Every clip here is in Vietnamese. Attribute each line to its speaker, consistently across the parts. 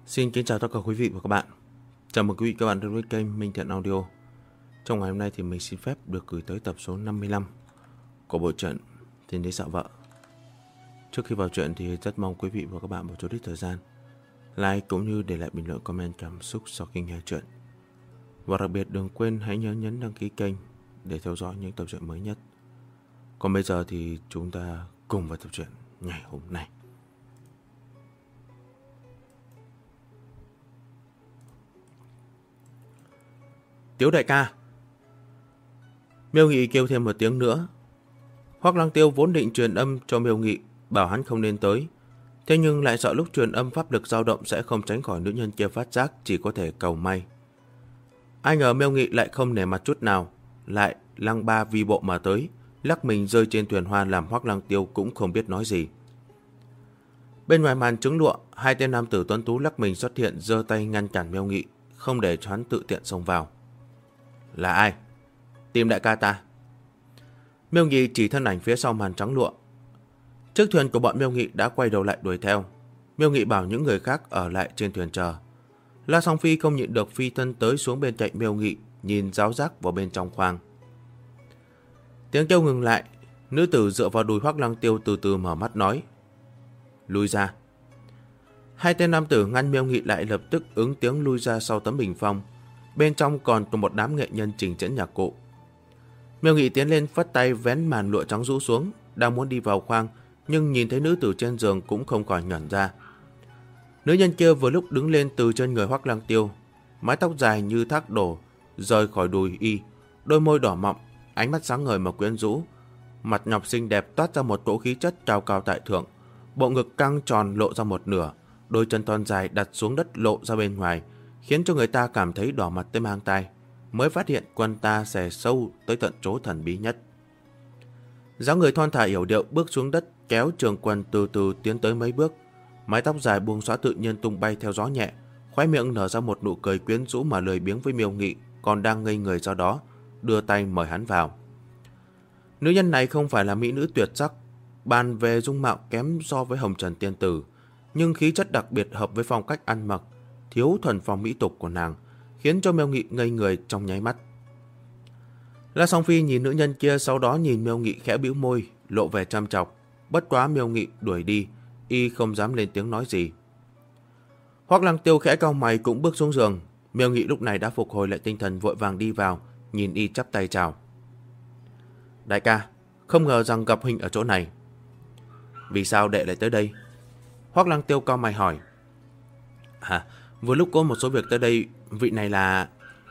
Speaker 1: Xin kính chào tất cả quý vị và các bạn. Chào mừng quý vị các bạn đến với kênh Minh Thiện Audio. Trong ngày hôm nay thì mình xin phép được gửi tới tập số 55 của bộ truyện Thiên Đế Dạo Vợ. Trước khi vào truyện thì rất mong quý vị và các bạn một chút ít thời gian like cũng như để lại bình luận comment cảm xúc sau khi nghe truyện. Và đặc biệt đừng quên hãy nhấn đăng ký kênh để theo dõi những tập truyện mới nhất. Còn bây giờ thì chúng ta cùng vào tập truyện ngày hôm nay. Tiếu đại ca! Miêu Nghị kêu thêm một tiếng nữa. Hoắc Lăng Tiêu vốn định truyền âm cho Miêu Nghị, bảo hắn không nên tới. Thế nhưng lại sợ lúc truyền âm pháp lực dao động sẽ không tránh khỏi nữ nhân kia phát giác, chỉ có thể cầu may. Ai ngờ Miêu Nghị lại không nể mặt chút nào, lại lăng ba vi bộ mà tới, lắc mình rơi trên thuyền hoa làm Hoắc Lăng Tiêu cũng không biết nói gì. Bên ngoài màn trứng lụa, hai tên nam tử tuấn tú lắc mình xuất hiện, giơ tay ngăn cản Miêu Nghị, không để cho hắn tự tiện xông vào. Là ai? Tìm đại ca ta. Miêu Nghị chỉ thân ảnh phía sau màn trắng lụa. Chiếc thuyền của bọn Miêu Nghị đã quay đầu lại đuổi theo. Miêu Nghị bảo những người khác ở lại trên thuyền chờ. La Song Phi không nhịn được phi thân tới xuống bên cạnh Miêu Nghị, nhìn giáo giác vào bên trong khoang. Tiếng kêu ngừng lại, nữ tử dựa vào đùi Hoắc Lăng Tiêu từ từ mở mắt nói: Lui ra. Hai tên nam tử ngăn Miêu Nghị lại, lập tức ứng tiếng lui ra sau tấm bình phong. Bên trong còn có một đám nghệ nhân trình diễn nhạc cụ. Miêu Nghị tiến lên phất tay vén màn lụa trắng rũ xuống, đang muốn đi vào khoang, nhưng nhìn thấy nữ tử trên giường cũng không khỏi ngẩn ra. Nữ nhân kia vừa lúc đứng lên từ trên người Hoắc Lăng Tiêu, mái tóc dài như thác đổ rời khỏi đùi y, đôi môi đỏ mọng, ánh mắt sáng ngời mà quyến rũ, mặt nhọc xinh đẹp toát ra một cỗ khí chất cao cao tại thượng, bộ ngực căng tròn lộ ra một nửa, đôi chân thon dài đặt xuống đất lộ ra bên ngoài, khiến cho người ta cảm thấy đỏ mặt tới mang tai, mới phát hiện quân ta xè sâu tới tận chỗ thần bí nhất. Dáng người thon thả yểu điệu bước xuống đất, kéo trường quần từ từ tiến tới mấy bước, mái tóc dài buông xõa tự nhiên tung bay theo gió nhẹ, khóe miệng nở ra một nụ cười quyến rũ mà lười biếng với Miêu Nghị còn đang ngây người do đó, đưa tay mời hắn vào. Nữ nhân này không phải là mỹ nữ tuyệt sắc, bàn về dung mạo kém so với Hồng Trần tiên tử, nhưng khí chất đặc biệt hợp với phong cách ăn mặc thiếu thuần phong mỹ tục của nàng, khiến cho Miêu Nghị ngây người trong nháy mắt. La Song Phi nhìn nữ nhân kia, sau đó nhìn Miêu Nghị khẽ bĩu môi, lộ vẻ chăm chọc. Bất quá Miêu Nghị đuổi đi, y không dám lên tiếng nói gì. Hoắc Lăng Tiêu khẽ cau mày cũng bước xuống giường. Miêu Nghị lúc này đã phục hồi lại tinh thần, vội vàng đi vào, nhìn y chắp tay chào. Đại ca, không ngờ rằng gặp huynh ở chỗ này. Vì sao đệ lại tới đây? Hoắc Lăng Tiêu cau mày hỏi. Vừa lúc có một số việc tới đây, vị này là...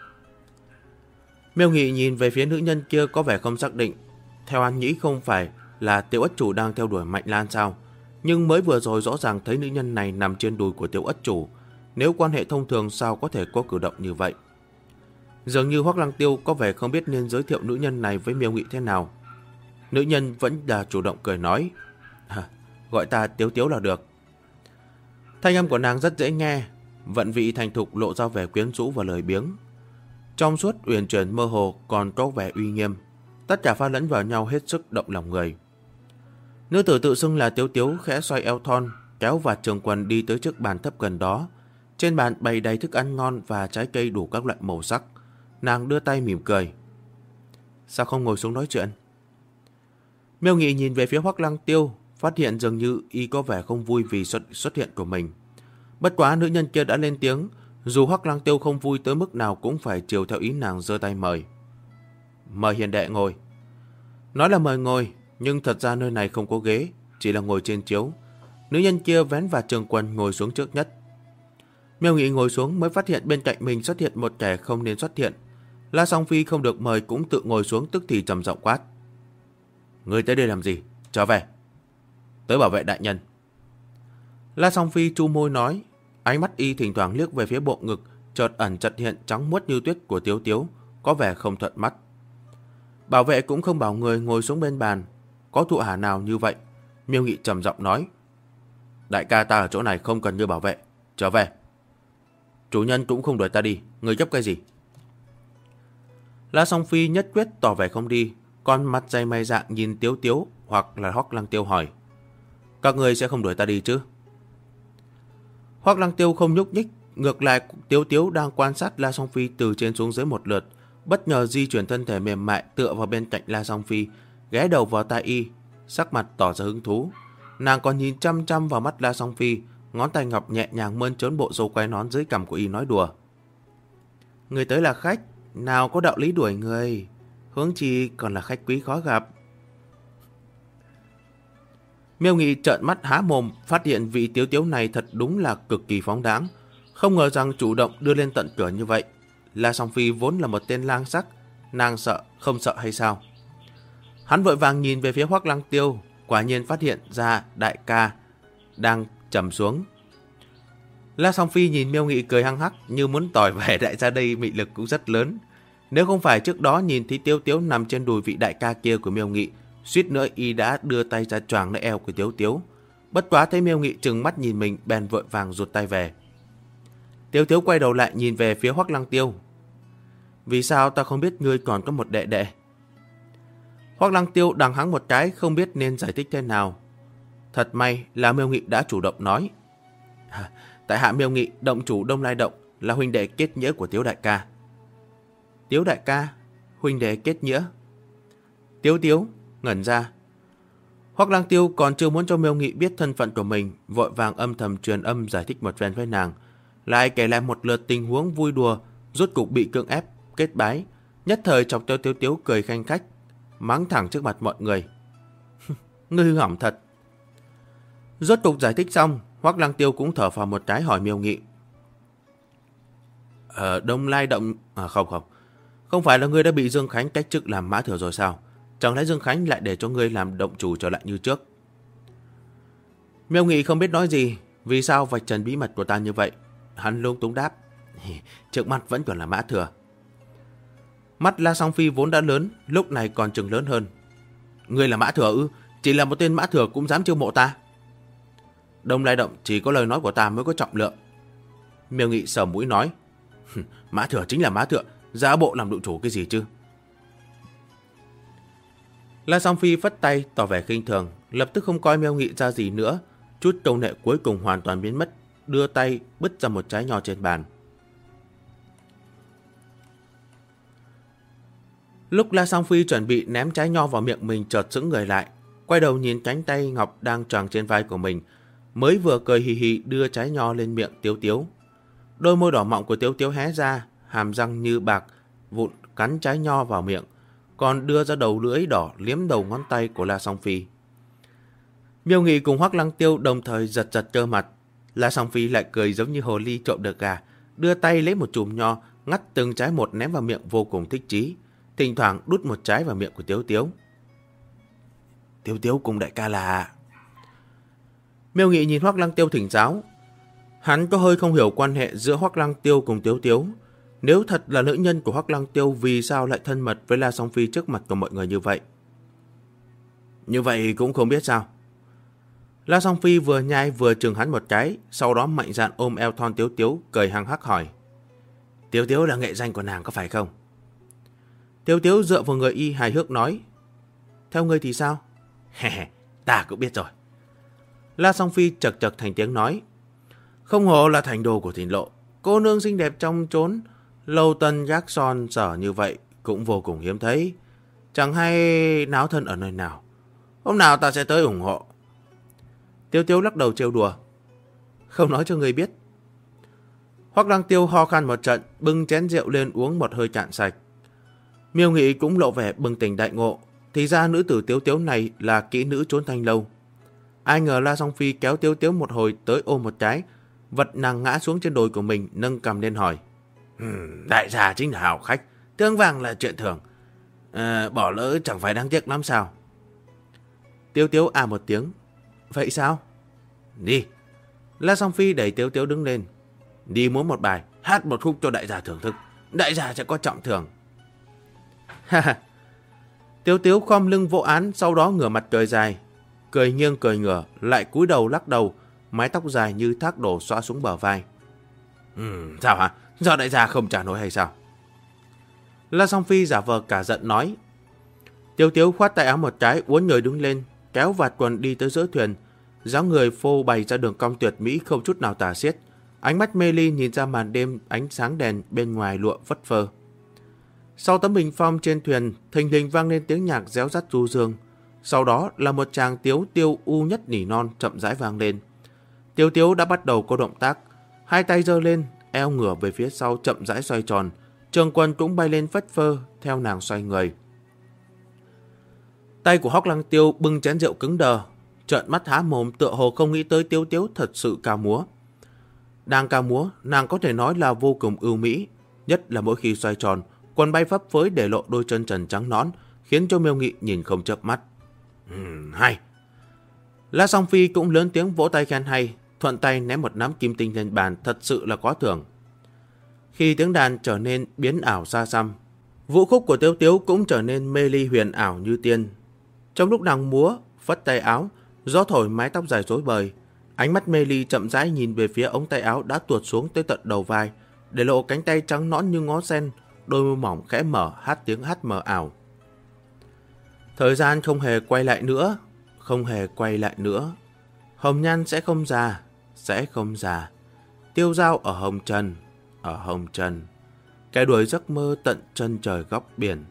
Speaker 1: Miêu Nghị nhìn về phía nữ nhân kia có vẻ không xác định. Theo hắn nghĩ không phải là Tiểu Ất Chủ đang theo đuổi Mạnh Lan sao? Nhưng mới vừa rồi rõ ràng thấy nữ nhân này nằm trên đùi của Tiểu Ất Chủ. Nếu quan hệ thông thường sao có thể có cử động như vậy? Dường như Hoắc Lăng Tiêu có vẻ không biết nên giới thiệu nữ nhân này với Miêu Nghị thế nào. Nữ nhân vẫn là chủ động cười nói. Gọi ta Tiếu Tiếu là được. Thanh âm của nàng rất dễ nghe, vận vị thành thục lộ ra vẻ quyến rũ và lười biếng. Trong suốt uyển chuyển mơ hồ còn có vẻ uy nghiêm, tất cả pha lẫn vào nhau hết sức động lòng người. Nữ tử tự xưng là Tiếu Tiếu khẽ xoay eo thon, kéo vạt trường quần đi tới trước bàn thấp gần đó. Trên bàn bày đầy thức ăn ngon và trái cây đủ các loại màu sắc. Nàng đưa tay mỉm cười. Sao không ngồi xuống nói chuyện? Miêu Nghị nhìn về phía Hoắc Lăng Tiêu, phát hiện dường như y có vẻ không vui vì xuất hiện của mình. Bất quá nữ nhân kia đã lên tiếng, dù Hoắc Lăng Tiêu không vui tới mức nào cũng phải chiều theo ý nàng, giơ tay mời. Mời hiền đệ ngồi. Nói là mời ngồi, nhưng thật ra nơi này không có ghế, chỉ là ngồi trên chiếu. Nữ nhân kia vén vạt trường quần ngồi xuống trước nhất. Miêu Nghị ngồi xuống mới phát hiện bên cạnh mình xuất hiện một kẻ không nên xuất hiện. La Song Phi không được mời cũng tự ngồi xuống, tức thì trầm giọng quát. Ngươi tới đây làm gì? Trở về. Tới bảo vệ đại nhân. La Song Phi chu môi nói, ánh mắt y thỉnh thoảng liếc về phía bộ ngực chợt ẩn chợt hiện trắng muốt như tuyết của Tiếu Tiếu, có vẻ không thuận mắt. Bảo vệ cũng không bảo người ngồi xuống bên bàn, có thụ hả nào như vậy. Miêu Nghị trầm giọng nói. Đại ca ta ở chỗ này không cần như bảo vệ, trở về. Chủ nhân cũng không đuổi ta đi, người gấp cái gì? La Song Phi nhất quyết tỏ vẻ không đi, con mặt dày mày dạng nhìn Tiếu Tiếu hoặc là Hoắc Lăng Tiêu hỏi. Các người sẽ không đuổi ta đi chứ? Hoắc Lăng Tiêu không nhúc nhích, ngược lại Tiếu Tiếu đang quan sát La Song Phi từ trên xuống dưới một lượt, bất ngờ di chuyển thân thể mềm mại tựa vào bên cạnh La Song Phi, ghé đầu vào tai y, sắc mặt tỏ ra hứng thú. Nàng còn nhìn chăm chăm vào mắt La Song Phi, ngón tay ngọc nhẹ nhàng mơn trớn bộ râu quai nón dưới cằm của y nói đùa. Người tới là khách, nào có đạo lý đuổi người, huống chi còn là khách quý khó gặp. Miêu Nghị trợn mắt há mồm, phát hiện vị Tiếu Tiếu này thật đúng là cực kỳ phóng đáng, không ngờ rằng chủ động đưa lên tận cửa như vậy. La Song Phi vốn là một tên lang sắc, nàng sợ không sợ hay sao? Hắn vội vàng nhìn về phía Hoắc Lăng Tiêu, quả nhiên phát hiện ra đại ca đang trầm xuống. La Song Phi nhìn Miêu Nghị cười hăng hắc như muốn tỏi vẻ đại gia đây mị lực cũng rất lớn. Nếu không phải trước đó nhìn thấy Tiếu Tiếu nằm trên đùi vị đại ca kia của Miêu Nghị, suýt nữa y đã đưa tay ra choàng lấy eo của Tiếu Tiếu. Bất quá thấy Miêu Nghị trừng mắt nhìn mình, bèn vội vàng rụt tay về. Tiếu Tiếu quay đầu lại nhìn về phía Hoắc Lăng Tiêu. Vì sao ta không biết ngươi còn có một đệ đệ? Hoắc Lăng Tiêu đằng hắng một cái, không biết nên giải thích thế nào. Thật may là Miêu Nghị đã chủ động nói. Tại hạ Miêu Nghị, động chủ Đông Lai Động, là huynh đệ kết nghĩa của Tiếu đại ca. Tiếu đại ca, huynh đệ kết nghĩa. Tiếu Tiếu ngẩn ra. Hoắc Lăng Tiêu còn chưa muốn cho Miêu Nghị biết thân phận của mình, vội vàng âm thầm truyền âm giải thích một phen với nàng, lại kể lại một lượt tình huống vui đùa, rốt cục bị cưỡng ép kết bái, nhất thời chọc cho Tiếu Tiếu cười khanh khách, mắng thẳng trước mặt mọi người. Ngươi hư hỏng thật. Rốt cục giải thích xong, Hoắc Lăng Tiêu cũng thở phào một cái hỏi Miêu Nghị. Đông Lai Động... Không phải là ngươi đã bị Dương Khánh cách chức làm mã thừa rồi sao? Chẳng lẽ Dương Khánh lại để cho ngươi làm động chủ trở lại như trước? Miêu Nghị không biết nói gì. Vì sao vạch trần bí mật của ta như vậy? Hắn lung túng đáp. Trước mắt vẫn còn là mã thừa. Mắt La Song Phi vốn đã lớn, lúc này còn chừng lớn hơn. Ngươi là mã thừa ư? Chỉ là một tên mã thừa cũng dám chiêu mộ ta? Đông Lai Động chỉ có lời nói của ta mới có trọng lượng. Miêu Nghị sờ mũi nói. Mã thừa chính là mã thừa, giả bộ làm động chủ cái gì chứ? La Song Phi phất tay tỏ vẻ khinh thường, lập tức không coi Miêu Nghị ra gì nữa. Chút câu nệ cuối cùng hoàn toàn biến mất, đưa tay bứt ra một trái nho trên bàn. Lúc La Song Phi chuẩn bị ném trái nho vào miệng mình, chợt sững người lại, quay đầu nhìn cánh tay ngọc đang choàng trên vai của mình, mới vừa cười hì hì đưa trái nho lên miệng Tiếu Tiếu. Đôi môi đỏ mọng của Tiếu Tiếu hé ra, hàm răng như bạc vụn cắn trái nho vào miệng, còn đưa ra đầu lưỡi đỏ liếm đầu ngón tay của La Song Phi. Miêu Nghị cùng Hoắc Lăng Tiêu đồng thời giật giật cơ mặt. La Song Phi lại cười giống như hồ ly trộm được gà, đưa tay lấy một chùm nho, ngắt từng trái một ném vào miệng vô cùng thích chí, thỉnh thoảng đút một trái vào miệng của Tiếu Tiếu. Tiếu Tiếu cùng đại ca là... Miêu Nghị nhìn Hoắc Lăng Tiêu thỉnh giáo. Hắn có hơi không hiểu quan hệ giữa Hoắc Lăng Tiêu cùng Tiếu Tiếu. Nếu thật là nữ nhân của Hoắc Lăng Tiêu, vì sao lại thân mật với La Song Phi trước mặt của mọi người như vậy? Như vậy cũng không biết sao. La Song Phi vừa nhai vừa chừng hắn một cái, sau đó mạnh dạn ôm eo thon Tiếu Tiếu, cười hăng hắc hỏi. Tiếu Tiếu là nghệ danh của nàng có phải không? Tiếu Tiếu dựa vào người y hài hước nói. Theo ngươi thì sao? Ta cũng biết rồi. La Song Phi chật chật thành tiếng nói. Không hổ là thành đồ của Thìn Lộ. Cô nương xinh đẹp trong chốn lâu tân gác son sở như vậy cũng vô cùng hiếm thấy. Chẳng hay náo thân ở nơi nào. Hôm nào ta sẽ tới ủng hộ. Tiếu Tiếu lắc đầu trêu đùa. Không nói cho người biết. Hoắc Lăng Tiêu ho khan một trận, bưng chén rượu lên uống một hơi cạn sạch. Miêu Nghị cũng lộ vẻ bừng tỉnh đại ngộ. Thì ra nữ tử Tiếu Tiếu này là kỹ nữ trốn thanh lâu. Ai ngờ La Song Phi kéo Tiếu Tiếu một hồi tới ôm một cái, vật nàng ngã xuống trên đồi của mình, nâng cằm lên hỏi. Đại gia chính là hào khách, tương vàng là chuyện thường. Bỏ lỡ chẳng phải đáng tiếc lắm sao? Tiếu Tiếu à một tiếng. Vậy sao? Đi. La Song Phi đẩy Tiếu Tiếu đứng lên. Đi múa một bài, hát một khúc cho đại gia thưởng thức. Đại gia sẽ có trọng thưởng. Tiếu Tiếu khom lưng vô án, sau đó ngửa mặt cười dài. Cười nghiêng cười ngửa, lại cúi đầu lắc đầu, mái tóc dài như thác đổ xõa xuống bờ vai. Sao hả? Do đại gia không trả nổi hay sao? La Song Phi giả vờ cả giận nói. Tiếu Tiếu khoát tay áo một cái, uốn người đứng lên, kéo vạt quần đi tới giữa thuyền, dáng người phô bày ra đường cong tuyệt mỹ không chút nào tà xiết, Ánh mắt mê ly nhìn ra màn đêm ánh sáng đèn bên ngoài lụa phất phơ. Sau tấm bình phong trên thuyền, thình lình vang lên tiếng nhạc réo rắt du dương. Sau đó là một tràng tiếu tiêu u nhất nỉ non chậm rãi vang lên. Tiếu tiếu đã bắt đầu có động tác, hai tay giơ lên, eo ngửa về phía sau chậm rãi xoay tròn, trường quần cũng bay lên phất phơ theo nàng xoay người. Tay của Hoắc Lăng Tiêu bưng chén rượu cứng đờ, trợn mắt há mồm tựa hồ không nghĩ tới Tiếu Tiếu thật sự ca múa. Đang ca múa, nàng có thể nói là vô cùng ưu mỹ, nhất là mỗi khi xoay tròn, quần bay phấp phới để lộ đôi chân trần trắng nõn, khiến cho Miêu Nghị nhìn không chớp mắt. Hay. La Song Phi cũng lớn tiếng vỗ tay khen hay, thuận tay ném một nắm kim tinh lên bàn, thật sự là có thưởng. Khi tiếng đàn trở nên biến ảo xa xăm, vũ khúc của Tiếu Tiếu cũng trở nên mê ly huyền ảo như tiên. Trong lúc nàng múa, phất tay áo, gió thổi mái tóc dài rối bời, ánh mắt mê ly chậm rãi nhìn về phía ống tay áo đã tuột xuống tới tận đầu vai, để lộ cánh tay trắng nõn như ngó sen, đôi môi mỏng khẽ mở hát tiếng hát mờ ảo. Thời gian không hề quay lại nữa, không hề quay lại nữa. Hồng nhan sẽ không già, sẽ không già. Tiêu dao ở hồng trần, ở hồng trần. Kẻ đuổi giấc mơ tận chân trời góc biển.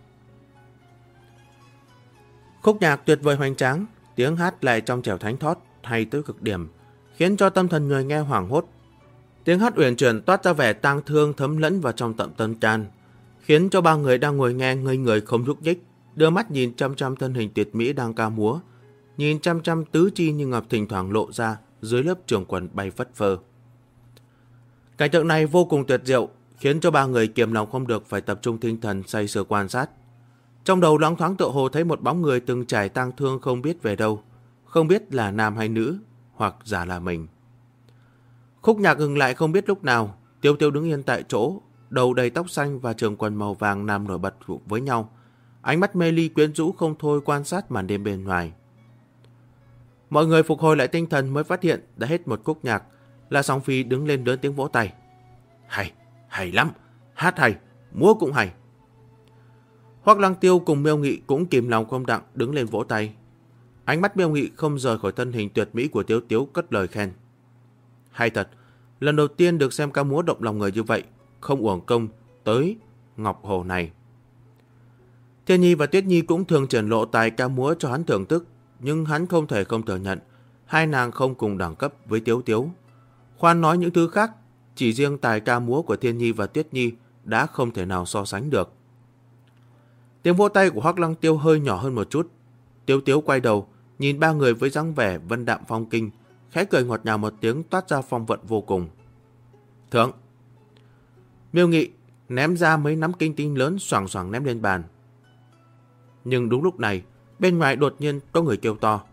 Speaker 1: Khúc nhạc tuyệt vời hoành tráng, tiếng hát lại trong trẻo thánh thót, hay tới cực điểm, khiến cho tâm thần người nghe hoảng hốt. Tiếng hát uyển chuyển toát ra vẻ tang thương thấm lẫn vào trong tận tâm can, khiến cho ba người đang ngồi nghe ngây người không nhúc nhích, đưa mắt nhìn chăm chăm thân hình tuyệt mỹ đang ca múa, nhìn chăm chăm tứ chi như ngọc thỉnh thoảng lộ ra dưới lớp trường quần bay phất phơ. Cảnh tượng này vô cùng tuyệt diệu, khiến cho ba người kiềm lòng không được phải tập trung tinh thần say sưa quan sát. Trong đầu loáng thoáng tựa hồ thấy một bóng người từng trải tang thương không biết về đâu, không biết là nam hay nữ, hoặc giả là mình. Khúc nhạc ngừng lại không biết lúc nào, Tiếu Tiếu đứng yên tại chỗ, đầu đầy tóc xanh và trường quần màu vàng nam nổi bật với nhau, ánh mắt mê ly quyến rũ không thôi quan sát màn đêm bên ngoài. Mọi người phục hồi lại tinh thần mới phát hiện đã hết một khúc nhạc. La Song Phi đứng lên lớn tiếng vỗ tay. Hay, hay lắm, hát hay, múa cũng hay. Hoắc Lăng Tiêu cùng Miêu Nghị cũng kìm lòng không đặng đứng lên vỗ tay. Ánh mắt Miêu Nghị không rời khỏi thân hình tuyệt mỹ của Tiếu Tiếu, cất lời khen. Hay thật, lần đầu tiên được xem ca múa động lòng người như vậy, không uổng công tới Ngọc Hồ này. Thiên Nhi và Tuyết Nhi cũng thường triển lộ tài ca múa cho hắn thưởng thức, nhưng hắn không thể không thừa nhận hai nàng không cùng đẳng cấp với Tiếu Tiếu. Khoan nói những thứ khác, chỉ riêng tài ca múa của Thiên Nhi và Tuyết Nhi đã không thể nào so sánh được. Tiếng vỗ tay của Hoắc Lăng Tiêu hơi nhỏ hơn một chút. Tiếu Tiếu quay đầu, nhìn ba người với dáng vẻ vân đạm phong kinh, khẽ cười ngọt ngào một tiếng toát ra phong vận vô cùng. Thượng! Miêu Nghị ném ra mấy nắm kinh tinh lớn xoàng xoàng ném lên bàn. Nhưng đúng lúc này, bên ngoài đột nhiên có người kêu to.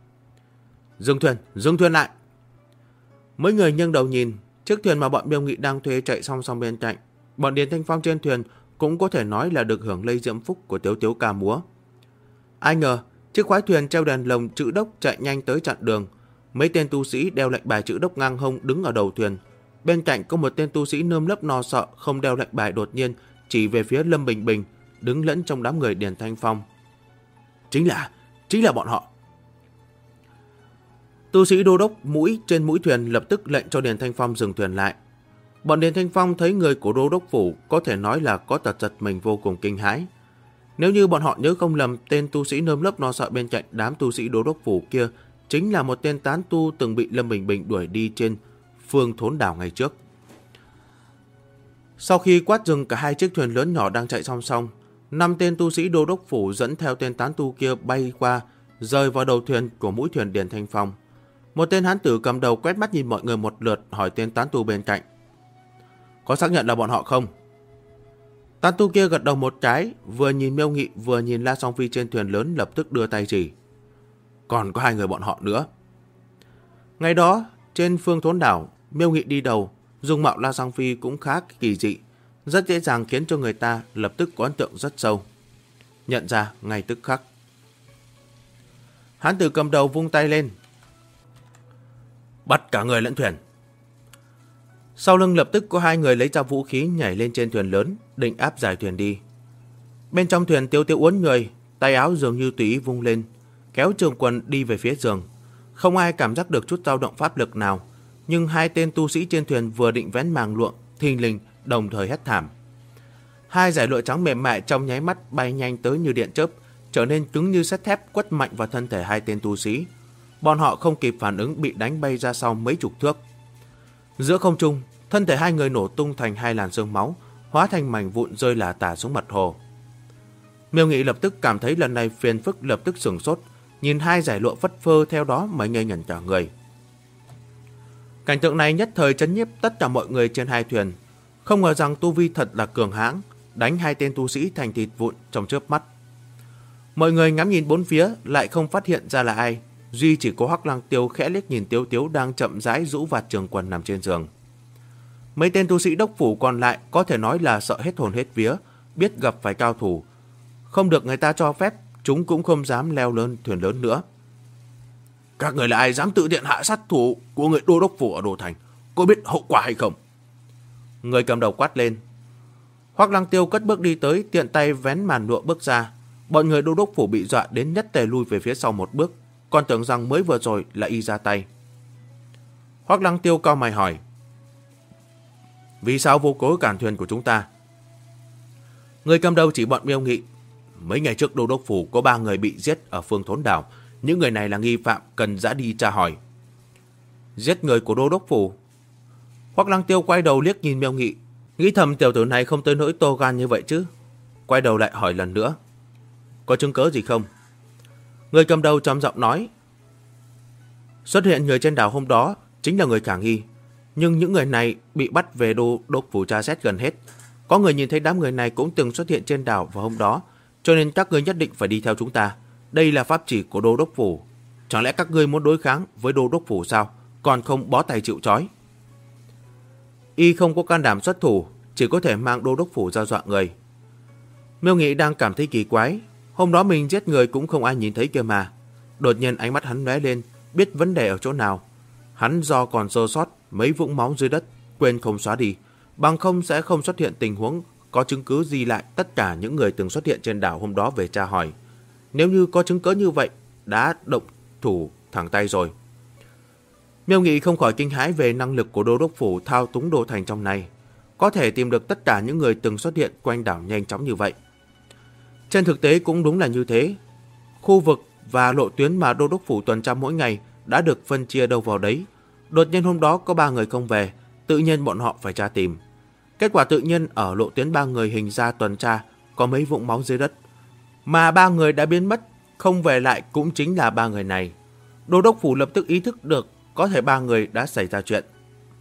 Speaker 1: Dừng thuyền lại! Mấy người nghiêng đầu nhìn, chiếc thuyền mà bọn Miêu Nghị đang thuê chạy song song bên cạnh. Bọn Điền Thanh Phong trên thuyền cũng có thể nói là được hưởng lây diễm phúc của Tiếu Tiếu ca múa. Ai ngờ, chiếc khoái thuyền treo đèn lồng chữ đốc chạy nhanh tới chặn đường. Mấy tên tu sĩ đeo lệnh bài chữ đốc ngang hông đứng ở đầu thuyền. Bên cạnh có một tên tu sĩ nơm nớp lo sợ không đeo lệnh bài đột nhiên chỉ về phía Lâm Bình Bình, đứng lẫn trong đám người Điền Thanh Phong. Chính là bọn họ. Tu sĩ đô đốc mũi trên mũi thuyền lập tức lệnh cho Điền Thanh Phong dừng thuyền lại. Bọn Điền Thanh Phong thấy người của đô đốc phủ có thể nói là có tật giật mình vô cùng kinh hãi. Nếu như bọn họ nhớ không lầm, tên tu sĩ nơm nớp lo sợ bên cạnh đám tu sĩ đô đốc phủ kia chính là một tên tán tu từng bị Lâm Bình Bình đuổi đi trên Phương Thốn Đảo ngày trước. Sau khi quát dừng cả hai chiếc thuyền lớn nhỏ đang chạy song song, 5 tên tu sĩ đô đốc phủ dẫn theo tên tán tu kia bay qua, rơi vào đầu thuyền của mũi thuyền Điền Thanh Phong. Một tên hán tử cầm đầu quét mắt nhìn mọi người một lượt, hỏi tên tán tu bên cạnh. Có xác nhận là bọn họ không? Tán tu kia gật đầu một cái, vừa nhìn Miêu Nghị vừa nhìn La Song Phi trên thuyền lớn lập tức đưa tay chỉ. Còn có 2 người bọn họ nữa. Ngày đó, trên Phương Thốn Đảo, Miêu Nghị đi đầu, dung mạo La Song Phi cũng khá kỳ dị, rất dễ dàng khiến cho người ta lập tức có ấn tượng rất sâu. Nhận ra ngay tức khắc. Hán tử cầm đầu vung tay lên. Bắt cả người lẫn thuyền. Sau lưng lập tức có 2 người lấy ra vũ khí nhảy lên trên thuyền lớn, định áp giải thuyền đi. Bên trong thuyền Tiếu Tiếu uốn người, tay áo dường như tùy ý vung lên, kéo trường quần đi về phía giường. Không ai cảm giác được chút dao động pháp lực nào. nhưng hai tên tu sĩ trên thuyền vừa định vén màng lụa, thình lình đồng thời hét thảm. Hai dải lụa trắng mềm mại trong nháy mắt bay nhanh tới như điện chớp, trở nên cứng như sắt thép quất mạnh vào thân thể hai tên tu sĩ. Bọn họ không kịp phản ứng bị đánh bay ra sau mấy chục thước. Giữa không trung, thân thể hai người nổ tung thành hai làn sương máu, hóa thành mảnh vụn rơi lả tả xuống mặt hồ. Miêu Nghị lập tức cảm thấy lần này phiền phức, lập tức sửng sốt, nhìn hai dải lụa phất phơ theo đó mà ngây ngẩn cả người. Cảnh tượng này nhất thời chấn nhiếp tất cả mọi người trên hai thuyền. Không ngờ rằng tu vi thật là cường hãn, đánh hai tên tu sĩ thành thịt vụn trong chớp mắt. Mọi người ngắm nhìn bốn phía lại không phát hiện ra là ai, duy chỉ có Hoắc Lăng Tiêu khẽ liếc nhìn Tiếu Tiếu đang chậm rãi rũ vạt trường quần nằm trên giường. Mấy tên tu sĩ đốc phủ còn lại có thể nói là sợ hết hồn hết vía, biết gặp phải cao thủ, không được người ta cho phép, chúng cũng không dám leo lên thuyền lớn nữa. Các người là ai dám tự tiện hạ sát thủ của người đô đốc phủ ở Đô Thành, có biết hậu quả hay không? Người cầm đầu quát lên. Hoắc Lăng Tiêu cất bước đi tới, tiện tay vén màn lụa bước ra. Bọn người đô đốc phủ bị dọa đến nhất tề lui về phía sau một bước, còn tưởng rằng mới vừa rồi là y ra tay. Hoắc Lăng Tiêu cau mày hỏi: vì sao vô cớ cản thuyền của chúng ta? Người cầm đầu chỉ bọn Miêu Nghị. Mấy ngày trước đô đốc phủ có 3 người bị giết ở Phương Thốn Đảo, những người này là nghi phạm, cần dã đi tra hỏi. Giết người của đô đốc phủ? Hoắc Lăng Tiêu quay đầu liếc nhìn Miêu Nghị, nghĩ thầm tiểu tử này không tới nỗi to gan như vậy chứ. Quay đầu lại hỏi lần nữa: có chứng cớ gì không? Người cầm đầu trầm giọng nói: xuất hiện người trên đảo hôm đó chính là người khả nghi, nhưng những người này bị bắt về đô đốc phủ tra xét gần hết. Có người nhìn thấy đám người này cũng từng xuất hiện trên đảo vào hôm đó, cho nên các ngươi nhất định phải đi theo chúng ta. Đây là pháp chỉ của đô đốc phủ. Chẳng lẽ các ngươi muốn đối kháng với đô đốc phủ sao? Còn không bó tay chịu trói. Y không có can đảm xuất thủ, chỉ có thể mang đô đốc phủ ra dọa người. Miêu Nghị đang cảm thấy kỳ quái. Hôm đó mình giết người cũng không ai nhìn thấy kia mà. Đột nhiên ánh mắt hắn lóe lên, biết vấn đề ở chỗ nào. Hắn do còn sơ sót mấy vũng máu dưới đất, quên không xóa đi, bằng không sẽ không xuất hiện tình huống có chứng cứ ghi lại tất cả những người từng xuất hiện trên đảo hôm đó về tra hỏi. Nếu như có chứng cứ như vậy, đã động thủ thẳng tay rồi. Miêu Nghị không khỏi kinh hãi về năng lực của đô đốc phủ thao túng Đô Thành trong này, có thể tìm được tất cả những người từng xuất hiện quanh đảo nhanh chóng như vậy. Trên thực tế cũng đúng là như thế. Khu vực và lộ tuyến mà đô đốc phủ tuần tra mỗi ngày đã được phân chia đâu vào đấy. Đột nhiên hôm đó có 3 người không về, tự nhiên bọn họ phải tra tìm. Kết quả tự nhiên ở lộ tuyến 3 người hình ra tuần tra có mấy vũng máu dưới đất, mà 3 người đã biến mất, không về lại cũng chính là 3 người này. Đô đốc phủ lập tức ý thức được có thể 3 người đã xảy ra chuyện.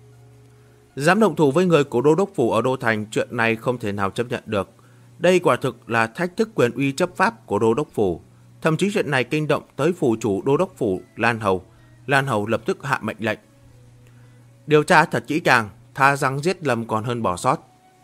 Speaker 1: Dám động thủ với người của đô đốc phủ ở Đô Thành, chuyện này không thể nào chấp nhận được. Đây quả thực là thách thức quyền uy chấp pháp của đô đốc phủ. Thậm chí chuyện này kinh động tới phủ chủ đô đốc phủ Lan Hầu. Lan Hầu lập tức hạ mệnh lệnh: điều tra thật kỹ càng, tha rằng giết lầm còn hơn bỏ sót.